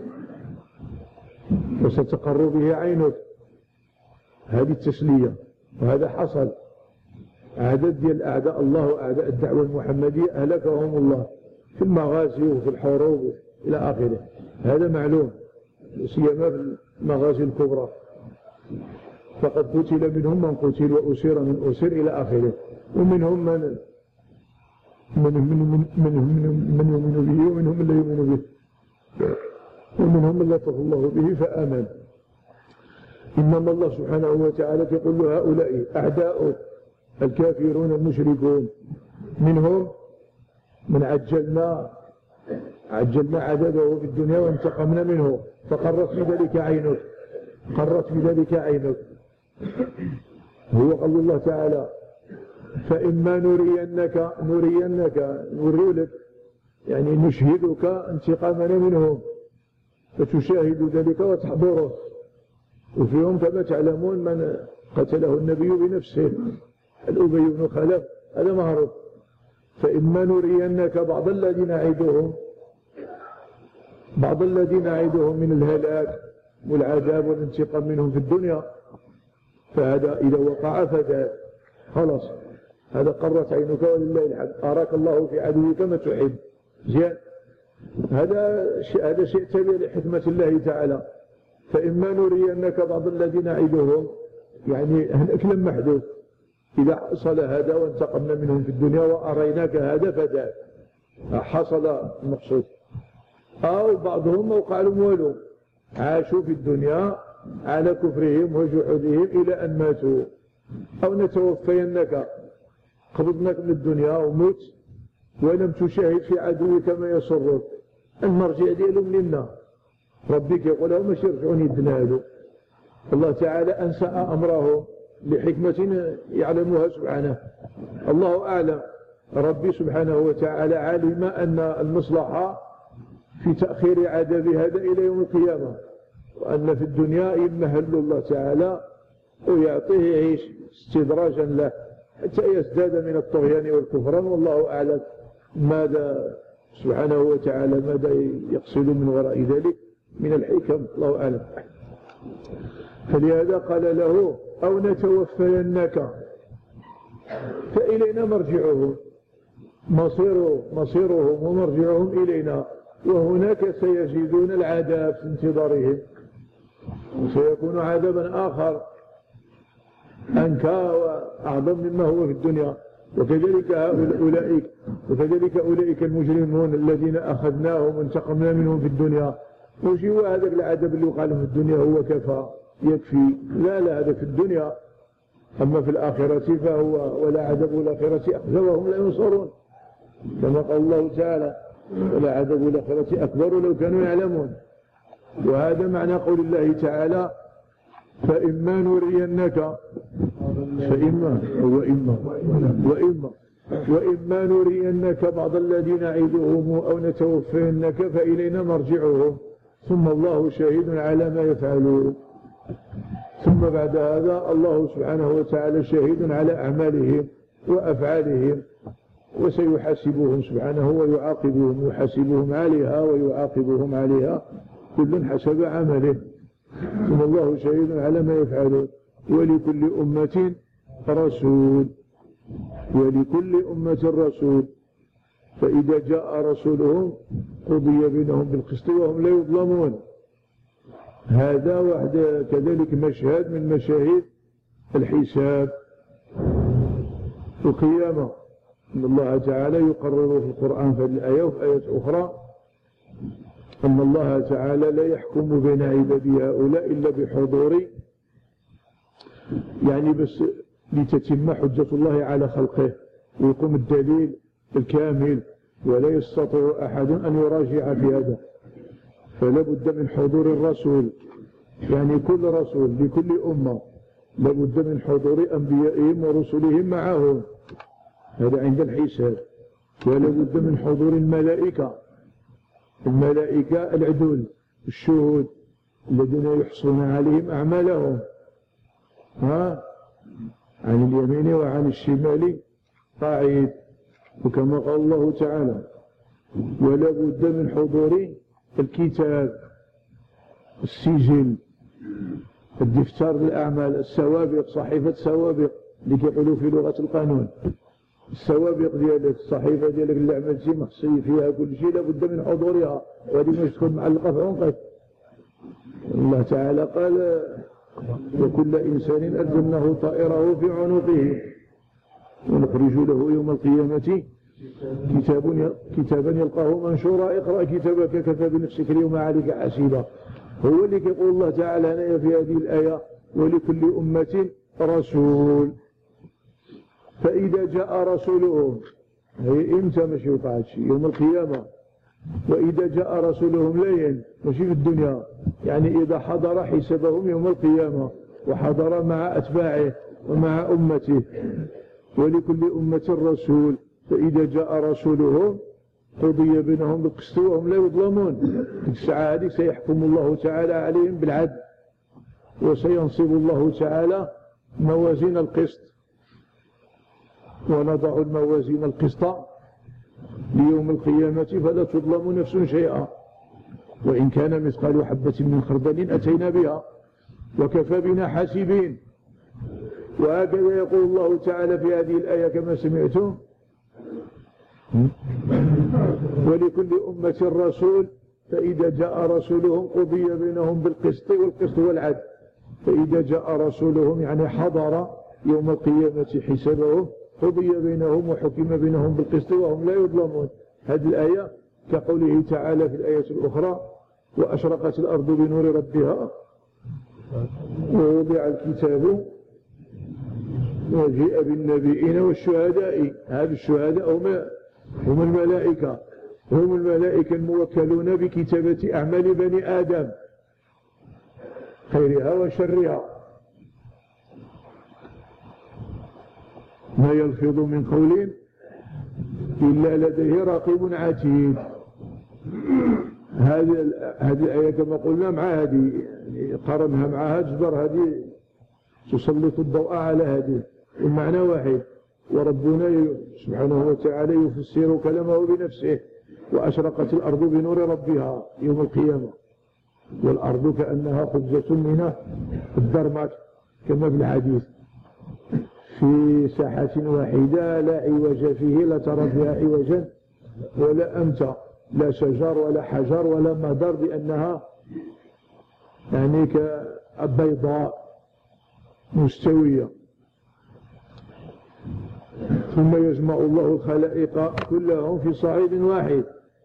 وستقر به عينك. هذه التسلية، وهذا حصل. عدد ديال أعداء الله وأعداء الدعوة المحمدية أهلكهم الله في المغازي وفي الحروب إلى آخره، هذا معلوم، سيما في المغازي الكبرى. فقد قتل منهم من قتل وأسر من أسر إلى آخره، ومنهم من منهم من منهم من يؤمن به ومنهم من لا يؤمن به، ومنهم من لطف الله به فآمن. إنما الله سبحانه وتعالى يقول له هؤلاء أعداؤه الكافرون المشركون، منهم من عجلنا عجلنا عذابه في الدنيا وانتقمنا منه فقرت بذلك عينك قرت بذلك عينك. هو قول الله تعالى فإما نرينك نرينك نريلك يعني نشهدك انتقامنا منهم فتشاهد ذلك وتحضره. وفيهم كما تعلمون من قتله النبي بنفسه الأبي بن خلف، هذا معروف. فإما نرينك بعض الذين نعدهم بعض الذين نعدهم من الهلاك والعذاب والانتقام منهم في الدنيا، فهذا إذا وقع فذا خلاص هذا قرت عينك ولله الحمد، أراك الله في عدوك ما تحب. زين، هذا شيء هذا شيء تابع لحكمة الله تعالى. فإما نرينك بعض الذين نعدهم يعني هناك لم محدث، إذا حصل هذا وانتقمنا منهم في الدنيا وأريناك هذا فذاك حصل المقصود. أو بعضهم موقع لهم والو، عاشوا في الدنيا على كفرهم وجحودهم إلى أن ماتوا. أو نتوفينك قبضناك من الدنيا وموت ولم تشاهد في عدوك ما يسرك، المرجع ديالهم لنا ربك يقول لهم ماشي يرجعون يدنا هذو. الله تعالى أنسى أمره لحكمة يعلمها سبحانه، الله أعلم. ربي سبحانه وتعالى علم أن المصلحة في تأخير عذاب هذا إلى يوم القيامة، وأن في الدنيا يمهل الله تعالى ويعطيه يعيش استدراجا له حتى يزداد من الطغيان والكفران، والله أعلم ماذا سبحانه وتعالى ماذا يقصد من وراء ذلك من الحكم، الله أعلم. فلهذا قال له أو نتوفينك فإلينا مرجعهم، مصير مصيرهم ومرجعهم إلينا، وهناك سيجدون العذاب في انتظارهم، وسيكون عذابا آخر أنكى وأعظم مما هو في الدنيا. وكذلك أولئك وكذلك أولئك المجرمون الذين أخذناهم وانتقمنا منهم في الدنيا، وشي هو هذا العذاب اللي وقع لهم في الدنيا هو كفى يكفي؟ لا لا، هذا في الدنيا، أما في الآخرة فهو ولا عذاب الآخرة أخزى وهم لا ينصرون، كما قال الله تعالى ولا عذاب الآخرة أكبر لو كانوا يعلمون. وهذا معنى قول الله تعالى فإما نرينك فإما وإما وإما وإما نرينك بعض الذين نعدهم أو نتوفينك فإلينا مرجعهم ثم الله شهيد على ما يفعلون. ثم بعد هذا الله سبحانه وتعالى شهيد على أعمالهم وأفعالهم، وسيحاسبهم سبحانه ويعاقبهم، يحاسبهم عليها ويعاقبهم عليها كل حسب عمله. ثم الله شهيد على ما يفعلون. ولكل أمة رسول ولكل أمة رسول، فإذا جاء رسولهم قضي بينهم بالقسط وهم لا يظلمون. هذا واحد كذلك مشهد من مشاهد الحساب القيامة، أن الله تعالى يقرر في القرآن في الآية وفي آيات أخرى أن الله تعالى لا يحكم بين عباده هؤلاء إلا بحضور، يعني بس لتتم حجة الله على خلقه ويقوم الدليل الكامل، ولا يستطيع أحد أن يراجع في هذا. فلا بد من حضور الرسول، يعني كل رسول لكل أمة لا بد من حضور أنبيائهم ورسلهم معهم، هذا عند الحساب. ولا بد من حضور الملائكة، الملائكة العدول الشهود الذين يحصون عليهم أعمالهم ها عن اليمين وعن الشمال قاعد، وكما قال الله تعالى ولا بد من حضور الكتاب السجل الدفتر الأعمال السوابق، صحيفة سوابق اللي كيقولوا في لغة القانون، السوابق ديالك الصحيفة ديالك اللي عملتي محصي فيها كل شيء لابد من حضورها، وهذه مش تكون معلقة في عنقك. الله تعالى قال وكل إنسان ألزمناه طائره في عنقه ونخرج له يوم القيامة كتاب كتابا يلقاه منشورا اقرأ كتابك كفى بنفسك اليوم عليك حسيبا. هو اللي يقول الله تعالى هنا في هذه الآية ولكل أمة رسول، فإذا جاء رسولهم هي إمتى ماشي وقعت شيء يوم القيامة، وإذا جاء رسولهم لين ماشي في الدنيا، يعني إذا حضر حسابهم يوم القيامة وحضر مع أتباعه ومع أمته. ولكل أمة رسول فإذا جاء رسولهم قضي بينهم بالقسط وهم لا يظلمون. الساعة هذه سيحكم الله تعالى عليهم بالعدل، وسينصب الله تعالى موازين القسط، ونضع الموازين القسط ليوم القيامة فلا تظلم نفس شيئا، وإن كان مثقال حبة من خردل أتينا بها وكفى بنا حاسبين. وهكذا يقول الله تعالى في هذه الآية كما سمعتم ولكل أمة رسول فإذا جاء رسولهم قضي بينهم بالقسط، والقسط هو العدل. فإذا جاء رسولهم يعني حضر يوم القيامة حسابهم قضي بينهم وحكم بينهم بالقسط وهم لا يظلمون. هذه الآية كقوله تعالى في الآية الأخرى وأشرقت الأرض بنور ربها ووضع الكتاب وجيء بالنبيين والشهداء. هذا الشهداء هم هم الملائكة، هم الملائكة الموكلون بكتابة أعمال بني آدم خيرها وشرها. ما يلفظ من قول إلا لديه راقب عتيد. هذه هذه الآية كما قلنا مع هذه يعني قرنها مع هجبر هذه تسلط الضوء على هذه، والمعنى واحد. وربنا سبحانه وتعالى يفسر كلامه بنفسه وأشرقت الأرض بنور ربها يوم القيامة، والأرض كأنها خبزة من الدرمات كما في الحديث في ساحة واحدة لا عوج فيه، لا ترى فيها عوجا ولا أمتا، لا شجر ولا حجر ولا مدر، لأنها يعني كبيضاء مستوية. ثم يجمع الله الخلائق كلهم في صعيد واحد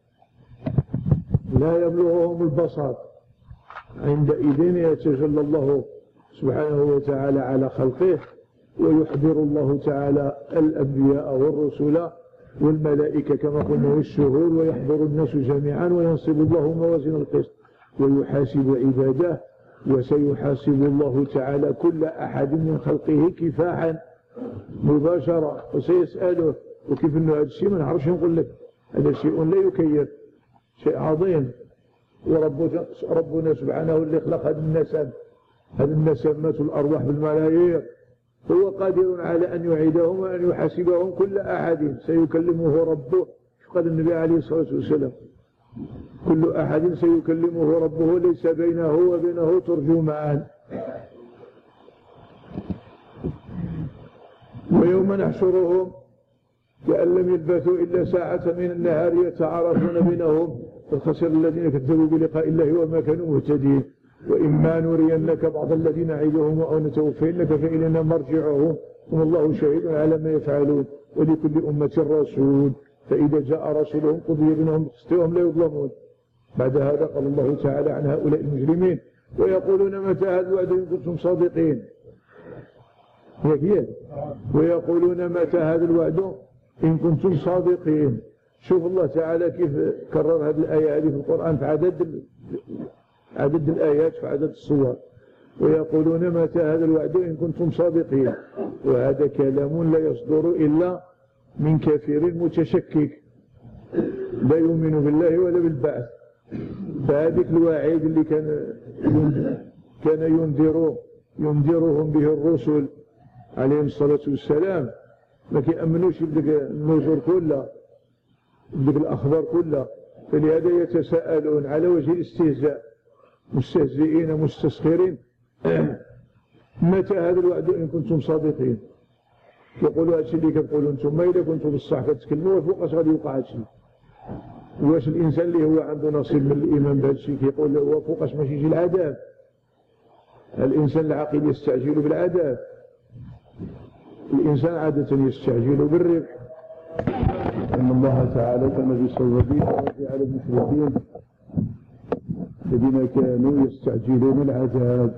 لا يبلغهم البصر. عندئذ يتجلى الله سبحانه وتعالى على خلقه، ويحضر الله تعالى الأنبياء والرسل والملائكة كما قلنا والشهود، ويحضر الناس جميعا وينصب الله موازين القسط ويحاسب عباده. وسيحاسب الله تعالى كل أحد من خلقه كفاحا مباشرة، وسيسأله. وكيف أنه هذا الشيء ما نعرفش نقول لك، هذا شيء لا يكيف، شيء عظيم. وربنا سبحانه اللي خلق هذه النسم، هذه النسمات الأرواح بالملايير، هو قادر على أن يعيدهم وأن يحاسبهم كل أحد سيكلمه ربه. قال النبي عليه الصلاة والسلام كل أحد سيكلمه ربه ليس بينه وبينه ترجمان. ويوم نحشرهم كأن لم يلبثوا إلا ساعة من النهار يتعارفون بينهم فخسر الذين كذبوا بلقاء الله وما كانوا مهتدين. وإما نرينك بعض الذين نعدهم أو نتوفينك فإلينا مرجعهم والله شهيد على ما يفعلون. ولكل أمة رسول فإذا جاء رسولهم قضي بينهم بالقسط وهم لا يظلمون. بعد هذا قال الله تعالى عن هؤلاء المجرمين ويقولون متى هذا الوعد إن كنتم صادقين. ويقولون متى هذا الوعد إن كنتم صادقين. شوف الله تعالى كيف كرر هذه الآية هذه في القرآن في عدد عدد الآيات في عدد الصور. ويقولون متى هذا الوعد إن كنتم صادقين. وهذا كلام لا يصدر إلا من كافر متشكك لا يؤمن بالله ولا بالبعث. فهذيك الوعيد اللي كان كان ينذر ينذرهم به الرسل عليهم الصلاة والسلام ما كيأمنوش بدك النذور كلها بدك الأخبار كلها. فلهذا يتساءلون على وجه الاستهزاء مستهزئين مستسخرين متى هذا الوعد إن كنتم صادقين. يقولوا هادشي اللي كتقولوا انتم إلا كنتم بالصح كتكلموا وفوقاش غادي يوقع هادشي. واش الإنسان اللي هو عنده نصيب من الإيمان بهادشي كيقول هو فوقاش ماشي يجي العذاب. الإنسان العاقل يستعجل بالعذاب، الإنسان عادة يستعجل بالربح. أن الله تعالى كما في الصوابين على المشركين الذين كانوا يستعجلون العذاب،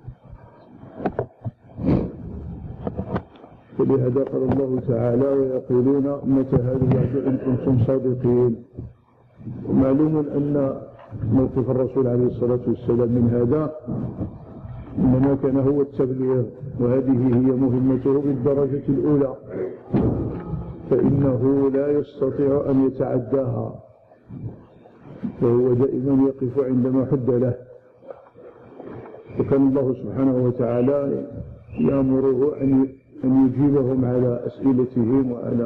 فلهذا قال الله تعالى ويقولون متى هذا الوعد إن كنتم صادقين. ومعلوم أن موقف الرسول عليه الصلاة والسلام من هذا إنما كان هو التبليغ، وهذه هي مهمته بالدرجة الأولى، فإنه لا يستطيع أن يتعداها، فهو دائما يقف عندما حد له. وكان الله سبحانه وتعالى يأمره أن أن يجيبهم على أسئلتهم وعلى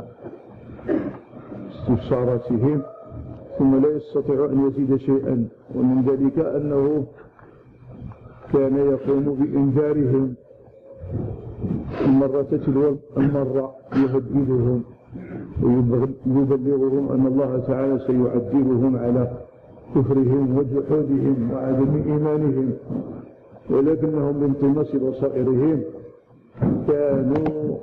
استفساراتهم، ثم لا يستطيع أن يزيد شيئا. ومن ذلك أنه كان يقوم بإنذارهم المرة تلو المرة، يهددهم ويبلغهم أن الله تعالى سيعذبهم على كفرهم وجحودهم وعدم إيمانهم، ولكنهم من طمس بصائرهم كانوا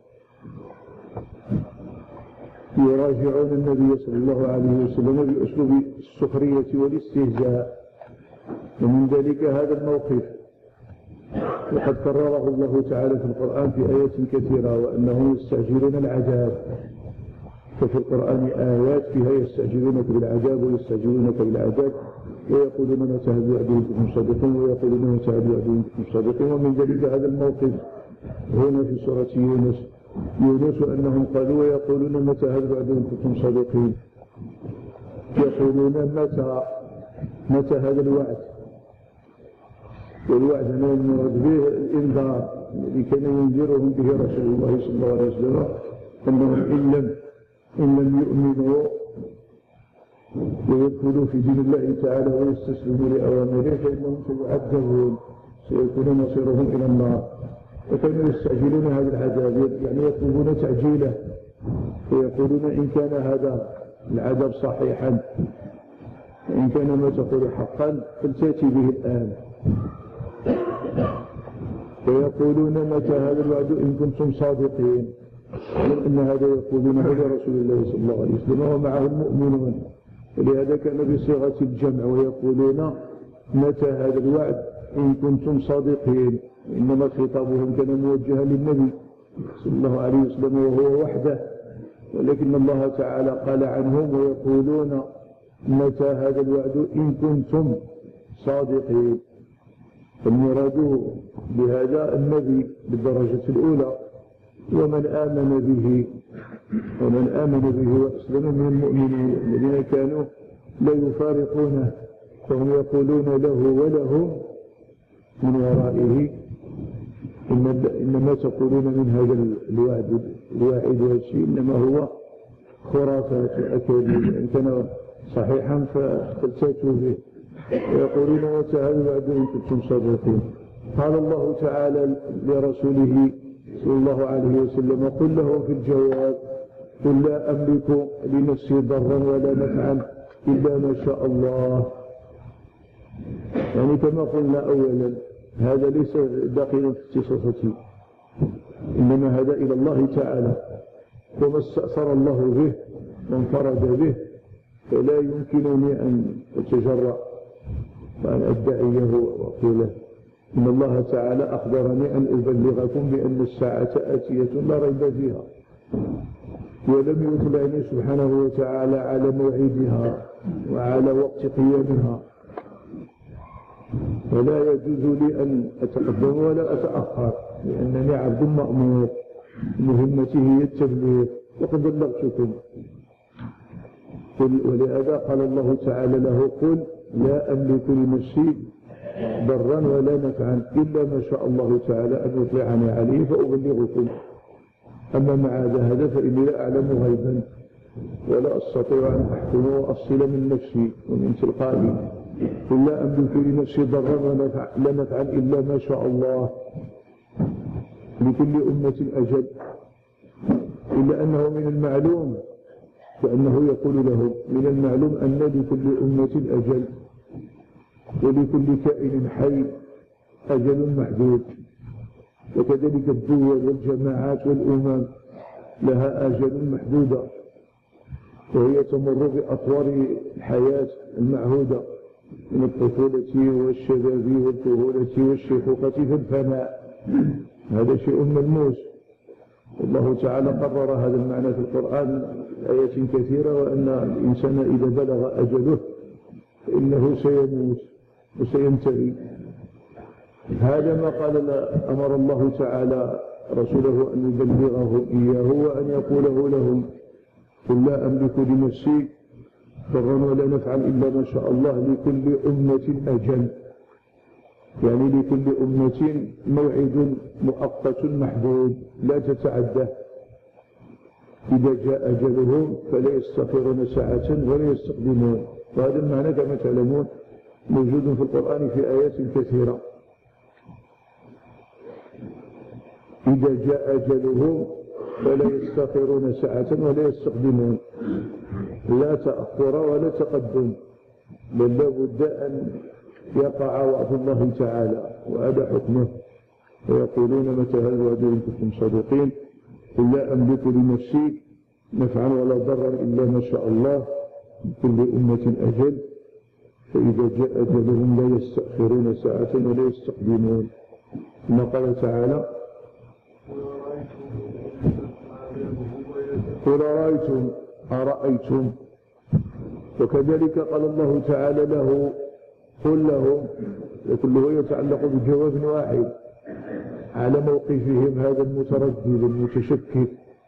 يراجعون النبي صلى الله عليه وسلم بأسلوب السخرية والاستهزاء. ومن ذلك هذا الموقف، وقد كرره الله تعالى في القرآن في آيات كثيرة وأنهم يستعجلون العذاب، ففي القرآن آيات فيها يستعجلونك بالعذاب ويستعجلونك بالعذاب ويقولون متى هذا الوعد إن كنتم صادقين ويقولون متى هذا الوعد إن كنتم صادقين. ومن ذلك هذا الموقف هنا في سورة يونس يونس أنهم قالوا ويقولون متى هذا الوعد إن كنتم صادقين، يقولون متى متى هذا الوعد. والوعد هنا المراد به الإنذار الذي كان ينذرهم به رسول الله صلى الله عليه وسلم أنهم إن لم إن لم يؤمنوا ويدخلوا في دين الله تعالى ويستسلموا لأوامره فإنهم سيعذبون، سيكون مصيرهم إلى النار. وكانوا يستعجلون هذا العذاب، يعني يطلبون تعجيله، ويقولون إن كان هذا العذاب صحيحا وإن كان ما تقول حقا فلتأتي به الآن. ويقولون متى هذا الوعد إن كنتم صادقين، إن هذا يقولون هذا رسول الله صلى الله عليه وسلم ومعه المؤمنون، ولهذا كان بصيغة الجمع ويقولون متى هذا الوعد إن كنتم صادقين، إنما خطابهم كان موجها للنبي صلى الله عليه وسلم وهو وحده، ولكن الله تعالى قال عنهم ويقولون متى هذا الوعد إن كنتم صادقين. فالمراد بهذا النبي بالدرجة الأولى ومن آمن به ومن آمن به وأسلم من المؤمنين الذين كانوا لا يفارقونه، فهم يقولون له ولهم من ورائه إنما تقولون من هذا الوعد الواحد والشيء إنما هو خرافات أكاذيب، إن كان صحيحا فلتأتوا به. ويقولون متى هذا الوعد إن كنتم صادقين. قال الله تعالى لرسوله صلى الله عليه وسلم قل له في الجواب قل لا أملك لنفسي ضرا ولا نفعا إلا ما شاء الله. يعني كما قلنا أولا هذا ليس داخلا في اختصاصته، إنما هذا إلى الله تعالى، وما استأثر الله به وانفرد به فلا يمكنني أن أتجرأ وأن أدعيه وأقوله. إن الله تعالى أخبرني أن أبلغكم بأن الساعة آتية لا ريب فيها، ولم يطلعني سبحانه وتعالى على موعدها وعلى وقت قيامها، ولا يجوز لي أن أتقدم ولا أتأخر، لأنني عبد مأمور، مهمتي هي التبليغ وقد بلغتكم. ولهذا قال الله تعالى له قل لا أملك لنفسي ضرا ولا نفعا إلا ما شاء الله تعالى أن يطلعني عليه فأبلغكم. أما مع هذا فإني لا أعلم غيبا ولا أستطيع أن أحكم وأصل من نفسي ومن تلقائي. قل لا أملك لنفسي ضرا ولا نفعا إلا ما شاء الله. لكل أمة أجل، إلا أنه من المعلوم كأنه يقول له من المعلوم أن لكل أمة أجل ولكل كائن حي أجل محدود، وكذلك الدول والجماعات والأمم لها أجل محدودة، وهي تمر بأطوار الحياة المعهودة من الطفولة والشباب والكهولة والشيخوخة في الفناء. هذا شيء ملموس. الله تعالى قرر هذا المعنى في القرآن آيات كثيرة، وأن الإنسان إذا بلغ أجله فإنه سيموت وسينتهي. هذا ما قال أمر الله تعالى رسوله أن يبلغهم إياه، وأن يقوله لهم: قل لا أملك لنفسي ضرا ولا نفعا إلا ما شاء الله، لكل أمة أجل، يعني لكل أمة موعد مؤقت محدود لا تتعدى. إذا جاء أجلهم فلا يستأخرون ساعة ولا يستقدمون. وهذا المعنى كما تعلمون موجود في القرآن في آيات كثيرة. إذا جاء أجلهم فلا يستأخرون ساعة ولا يستقدمون، لا تأخر ولا تقدم، بل لا بد أن يقع وعد الله تعالى، وهذا حكمه. ويقولون متى هذا الوعد إن كنتم صادقين؟ قل لا أملك لنفسي نفعا ولا ضرا إلا ما شاء الله، لكل أمة أجل، فإذا جاء أجلهم لا يستأخرون ساعة ولا يستقدمون. ثم قال تعالى: قل أرأيتم أرأيتم. وكذلك قال الله تعالى له: قل لهم. كله يتعلق بجواب واحد على موقفهم هذا المتردد المتشكك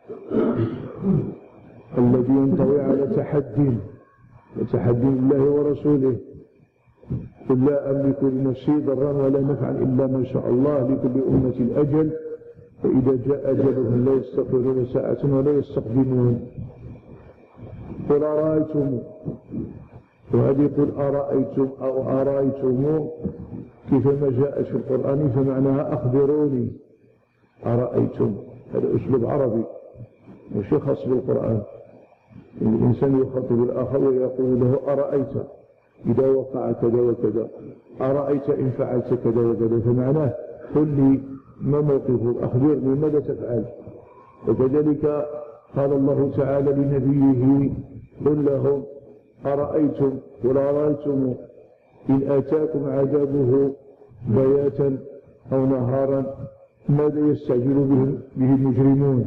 الذي ينطوي على تحدي وتحدي الله ورسوله. قل لا أملك لنفسي ضرا ولا نفعا إلا ما شاء الله، لكل أمة أجل، فإذا جاء أجلهم لا يستأخرون ساعة ولا يستقدمون. قل أرأيتم، وهذه قل أرأيتم أو أرأيتم كيفما جاءت في القرآن فمعناها أخبروني. أرأيتم هذا أسلوب عربي وشيء خاص بالقرآن. الإنسان يخاطب الآخر ويقول له: أرأيت إذا وقع كذا وكذا، أرأيت إن فعلت كذا وكذا، فمعناه قل لي ما موقفه، أخبرني ماذا تفعل. وكذلك قال الله تعالى لنبيه: قل لهم أرأيتم قل أرأيتم إن آتاكم عذابه بياتا أو نهارا ماذا يستعجل به, به المجرمون.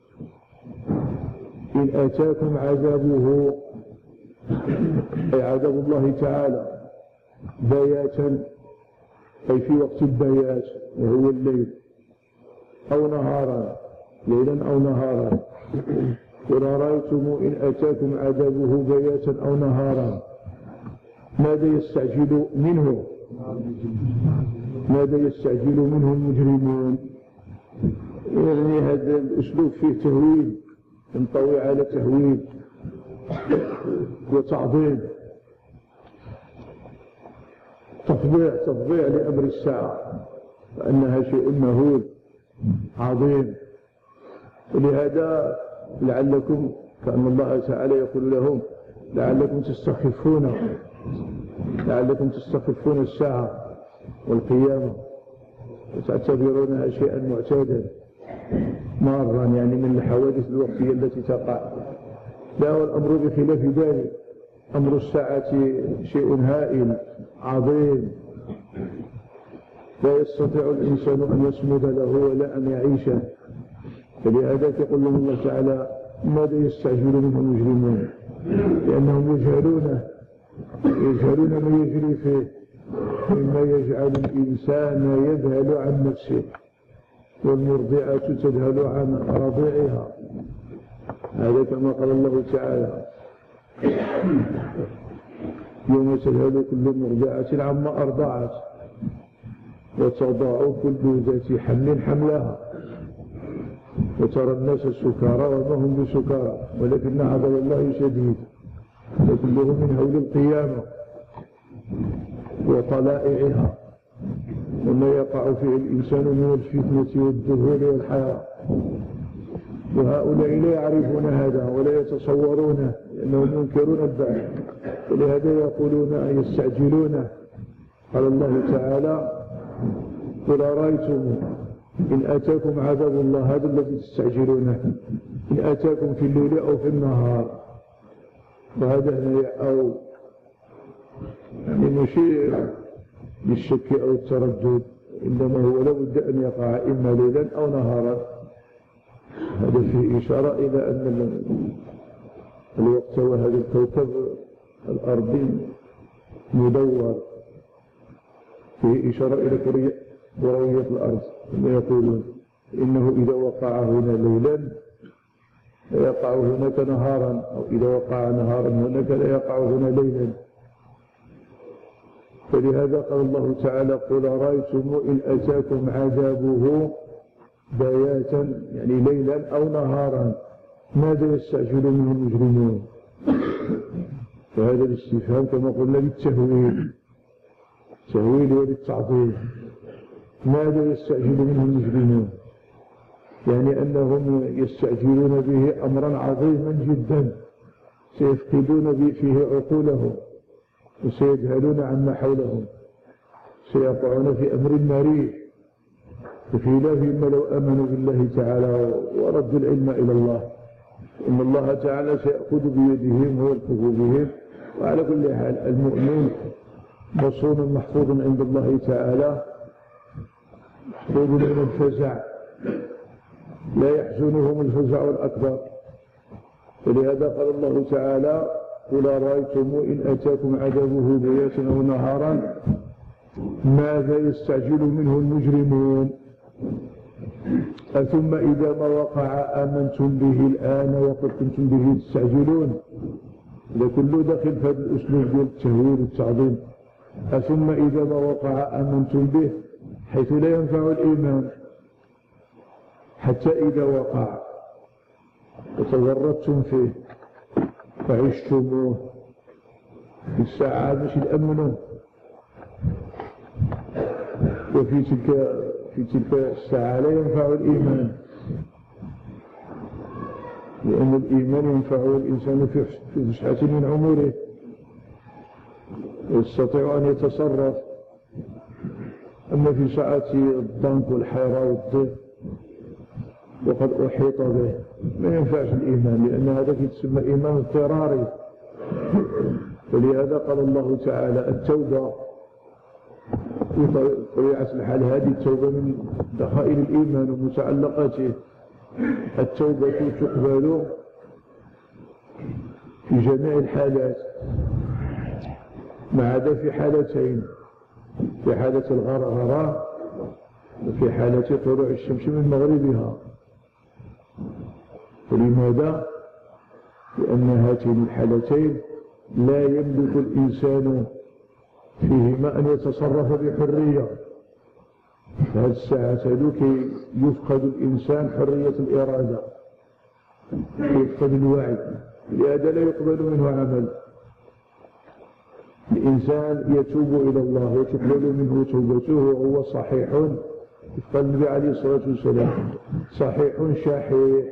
إن آتاكم عذابه أي عذاب الله تعالى بياتا أي في وقت البيات وهو الليل، أو نهارا ليلا أو نهارا. قل أرأيتم إن أتاكم عذابه بياتا أو نهارا ماذا يستعجل منه ماذا يستعجل منه المجرمون. يعني هذا الأسلوب فيه تهويل، ينطوي على تهويل وتعظيم، تفضيع تفضيع لأمر الساعة فأنها شيء مهول عظيم. ولهذا لعلكم كأن الله تعالى يقول لهم: لعلكم تستخفون لعلكم تستخفون الساعة والقيامة وتعتبرونها شيئا معتادا مارا، يعني من الحوادث الوقتية التي تقع. لا، والأمر بخلاف ذلك. أمر الساعة شيء هائل عظيم لا يستطيع الإنسان أن يصمد له ولا أن يعيشه. فلهذا يقول لهم الله تعالى: ماذا يستعجل منه المجرمون، لأنهم يجهلون يجهلون ما يجري فيه مما يجعل الإنسان يذهل عن نفسه، والمرضعة تذهل عن رضيعها. هذا كما قال الله تعالى: يوم تذهل كل مرضعة عما أرضعت وتضع كل ذات حمل حملها وترى الناس سكارى وما هم بسكارى ولكن عذاب الله شديد. وكله من هول القيامة وطلائعها وما يقع فيه الإنسان من الفتنة والذهول والحياة. وهؤلاء لا يعرفون هذا ولا يتصورونه لأنهم ينكرون البعث، ولهذا يقولون أن يستعجلونه. قال الله تعالى: قل أرأيتم إن أتاكم عذاب الله، هذا الذي تستعجلونه، إن أتاكم في الليل أو في النهار وهذا هنا أو يعني ماشي للشك أو التردد، إنما هو لابد أن يقع إما ليلا أو نهارا. هذا فيه إشارة إلى أن الوقت وهذا الكوكب الأرضي مدور، فيه إشارة إلى كروية الأرض، كما يقولون إنه إذا وقع هنا ليلا لا يقع هناك نهارا، أو إذا وقع نهارا هناك لا يقع هنا ليلا. فلهذا قال الله تعالى: قل رأيتم إن أتاكم عذابه بياتا يعني ليلا أو نهارا ماذا يستعجل منه المجرمون. فهذا الاستفهام كما قلنا للتهويل، التهويل وللتعظيم. ماذا يستعجل منه المجرمون؟ يعني أنهم يستعجلون به أمرا عظيما جدا سيفقدون فيه عقولهم وسيجهلون عما حولهم، سيقعون في أمر مريح بخلاف ما لو آمنوا بالله تعالى وردوا العلم إلى الله، إن الله تعالى سيأخذ بيدهم ويلطف بهم. وعلى كل حال المؤمن مصون محفوظ عند الله تعالى، محفوظ من الفزع، لا يحزنهم الفزع الأكبر. ولهذا قال الله تعالى: قل رأيتم إن أتاكم عذابه بياتا أو نهارا ماذا يستعجل منه المجرمون. أثم إذا ما وقع آمنتم به الآن وقد كنتم به تستعجلون. إذا كله داخل في هذا الأسلوب ديال التهويل والتعظيم. أثم إذا ما وقع آمنتم به، حيث لا ينفع الإيمان حتى إذا وقع وتورطتم فيه فعشتموه في الساعة باش يأمنوا. وفي تلك في تلك الساعة لا ينفع الإيمان، لأن الإيمان ينفعه الإنسان في فسحة من عمره ويستطيع أن يتصرف. أما في ساعة الضنك والحيرة والضيق وقد أحيط به ما ينفعش الإيمان، لأن هذا يتسمى إيمان اضطراري. ولهذا قال الله تعالى: التوبة في طبيعة الحال هذه التوبة من دخائل الإيمان ومتعلقاته. التوبة تقبل في جميع الحالات ما عدا في حالتين: في حالة الغرغرة وفي حالة طلوع الشمس من مغربها. ولماذا؟ لأن هاتين الحالتين لا يملك الإنسان فيهما أن يتصرف بحرية. هذه الساعة كي يفقد الإنسان حرية الإرادة، يفقد الوعي، لهذا لا يقبل منه عمل. الإنسان يتوب إلى الله وتقبل منه توبته وهو صحيح، قال النبي عليه الصلاة والسلام: صحيح شحيح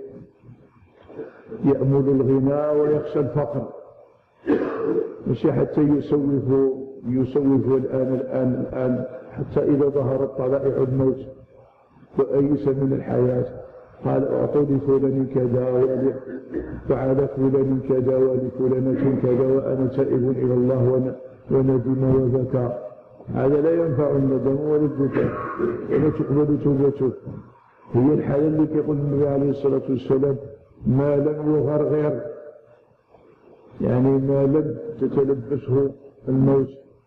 يأمل الغنى ويخشى الفقر. مش حتى يسوف يسوف الآن الآن الآن حتى إذا ظهرت طلائع الموت وأيس من الحياة قال: أعطوني فلان كذا وعلى فلان كذا ولفلانة كذا وأنا تائب إلى الله وندم وبكى. هذا لا ينفع الندم ولا البكاء ولا تقبل توبته. هي الحالة اللي يقول النبي عليه الصلاة والسلام: ما لم يغرغر، يعني ما لم تتلبسه الموت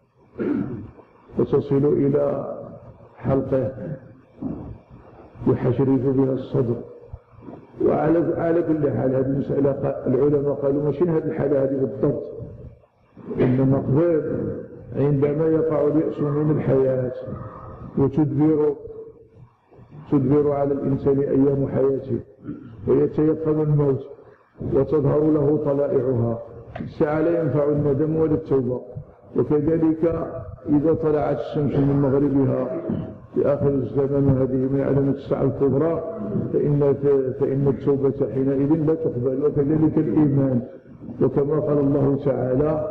وتصل إلى حلقه يحشرف بها الصدر. وعلى على كل حال هذه المسألة العلماء قالوا ماشي هذه الحالة هذه بالضبط، إنما قبل عندما يقع اليأس من الحياة وتدبر تدبر على الإنسان أيام حياته ويتيقن الموت وتظهر له طلائعها، الساعة لا ينفع الندم ولا التوبة. وكذلك إذا طلعت الشمس من مغربها في آخر الزمان، هذه من علامة الساعة الكبرى، فإن فإن التوبة حينئذ لا تقبل. وكذلك الإيمان، وكما قال الله تعالى: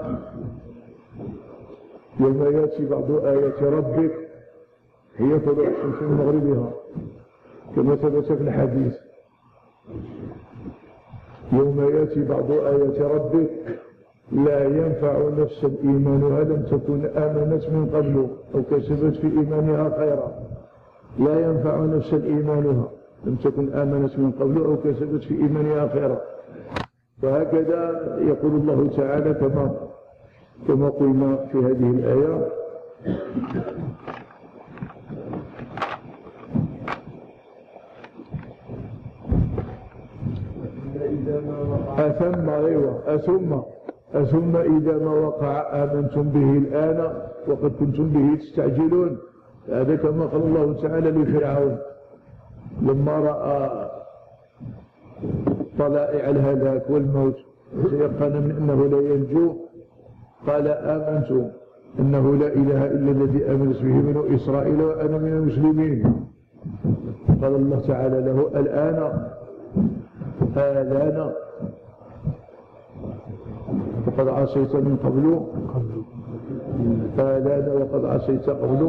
يوم يأتي بعض آيات ربك هي طلوع الشمس من مغربها، كما ثبت في الحديث: يوم يأتي بعض آيات ربك لا ينفع نفسا إيمانها لم تكن آمنت من قبل أو كسبت في إيمانها خيرا. لا ينفع نفسا إيمانها لم تكن آمنت من قبل أو كسبت في إيمانها خيرا. وهكذا يقول الله تعالى كما كما قلنا في هذه الآية: أثم أيوة أثم أثم إذا ما وقع آمنتم به الآن وقد كنتم به تستعجلون. هذا كما قال الله تعالى لفرعون لما رأى طلائع الهلاك والموت وتيقن من أنه لا ينجو، قال: آمنت أنه لا إله إلا الذي آمنت به بنو إسرائيل وأنا من المسلمين. قال الله تعالى له: الآن الآن وقد عصيت من قبل الآن وقد عصيت قبل.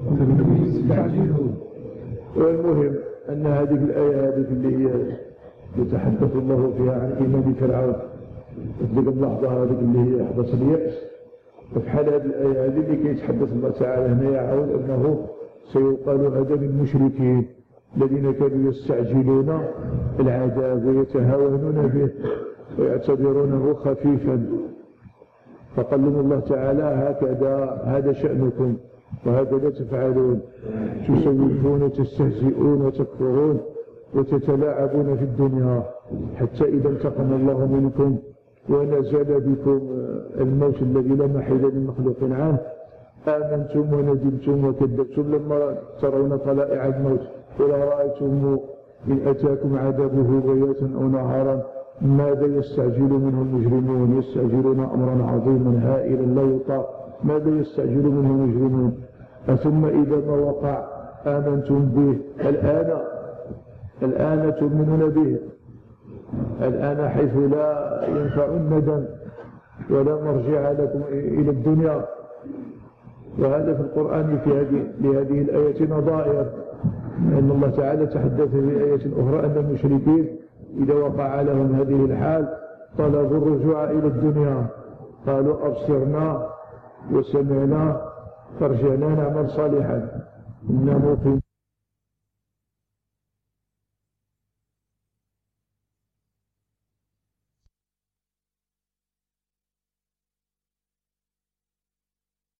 والمهم أن هذه الآية هذه اللي هي يتحدث الله فيها عن إيمان فرعون، تلك اللحظة هذه اللي هي لحظة اليأس. وفي حال هذه الآية هذه اللي كيتحدث الله تعالى هنا يعود أنه سيقال هذا للمشركين الذين كانوا يستعجلون العذاب ويتهاونون به ويعتبرونه خفيفا. فقال لهم الله تعالى: هكذا هذا شأنكم وهكذا تفعلون، تسوفون وتستهزئون وتكفرون وتتلاعبون في الدنيا حتى إذا انتقم الله منكم ونزل بكم الموت الذي لا محيد لمخلوق عنه آمنتم وندمتم وكذبتم لما ترون طلائع الموت ولا رأيتم إن أتاكم عذابه بياتا أو نهارا ماذا يستعجل منه المجرمون؟ يستعجلون أمرا عظيما هائلا لا يطاق. ماذا يستعجل منه المجرمون؟ ثم إذا ما وقع آمنتم به الآن الآن تؤمنون به الآن حيث لا ينفع الندم ولا مرجع لكم إلى الدنيا. وهذا في القرآن في هذه لهذه الآية نظائر، أن الله تعالى تحدث في آية أخرى أن المشركين إذا وقع لهم هذه الحال طلبوا الرجوع إلى الدنيا، قالوا: أبصرنا وسمعنا فارجعنا نعمل صالحا إنا موقنون.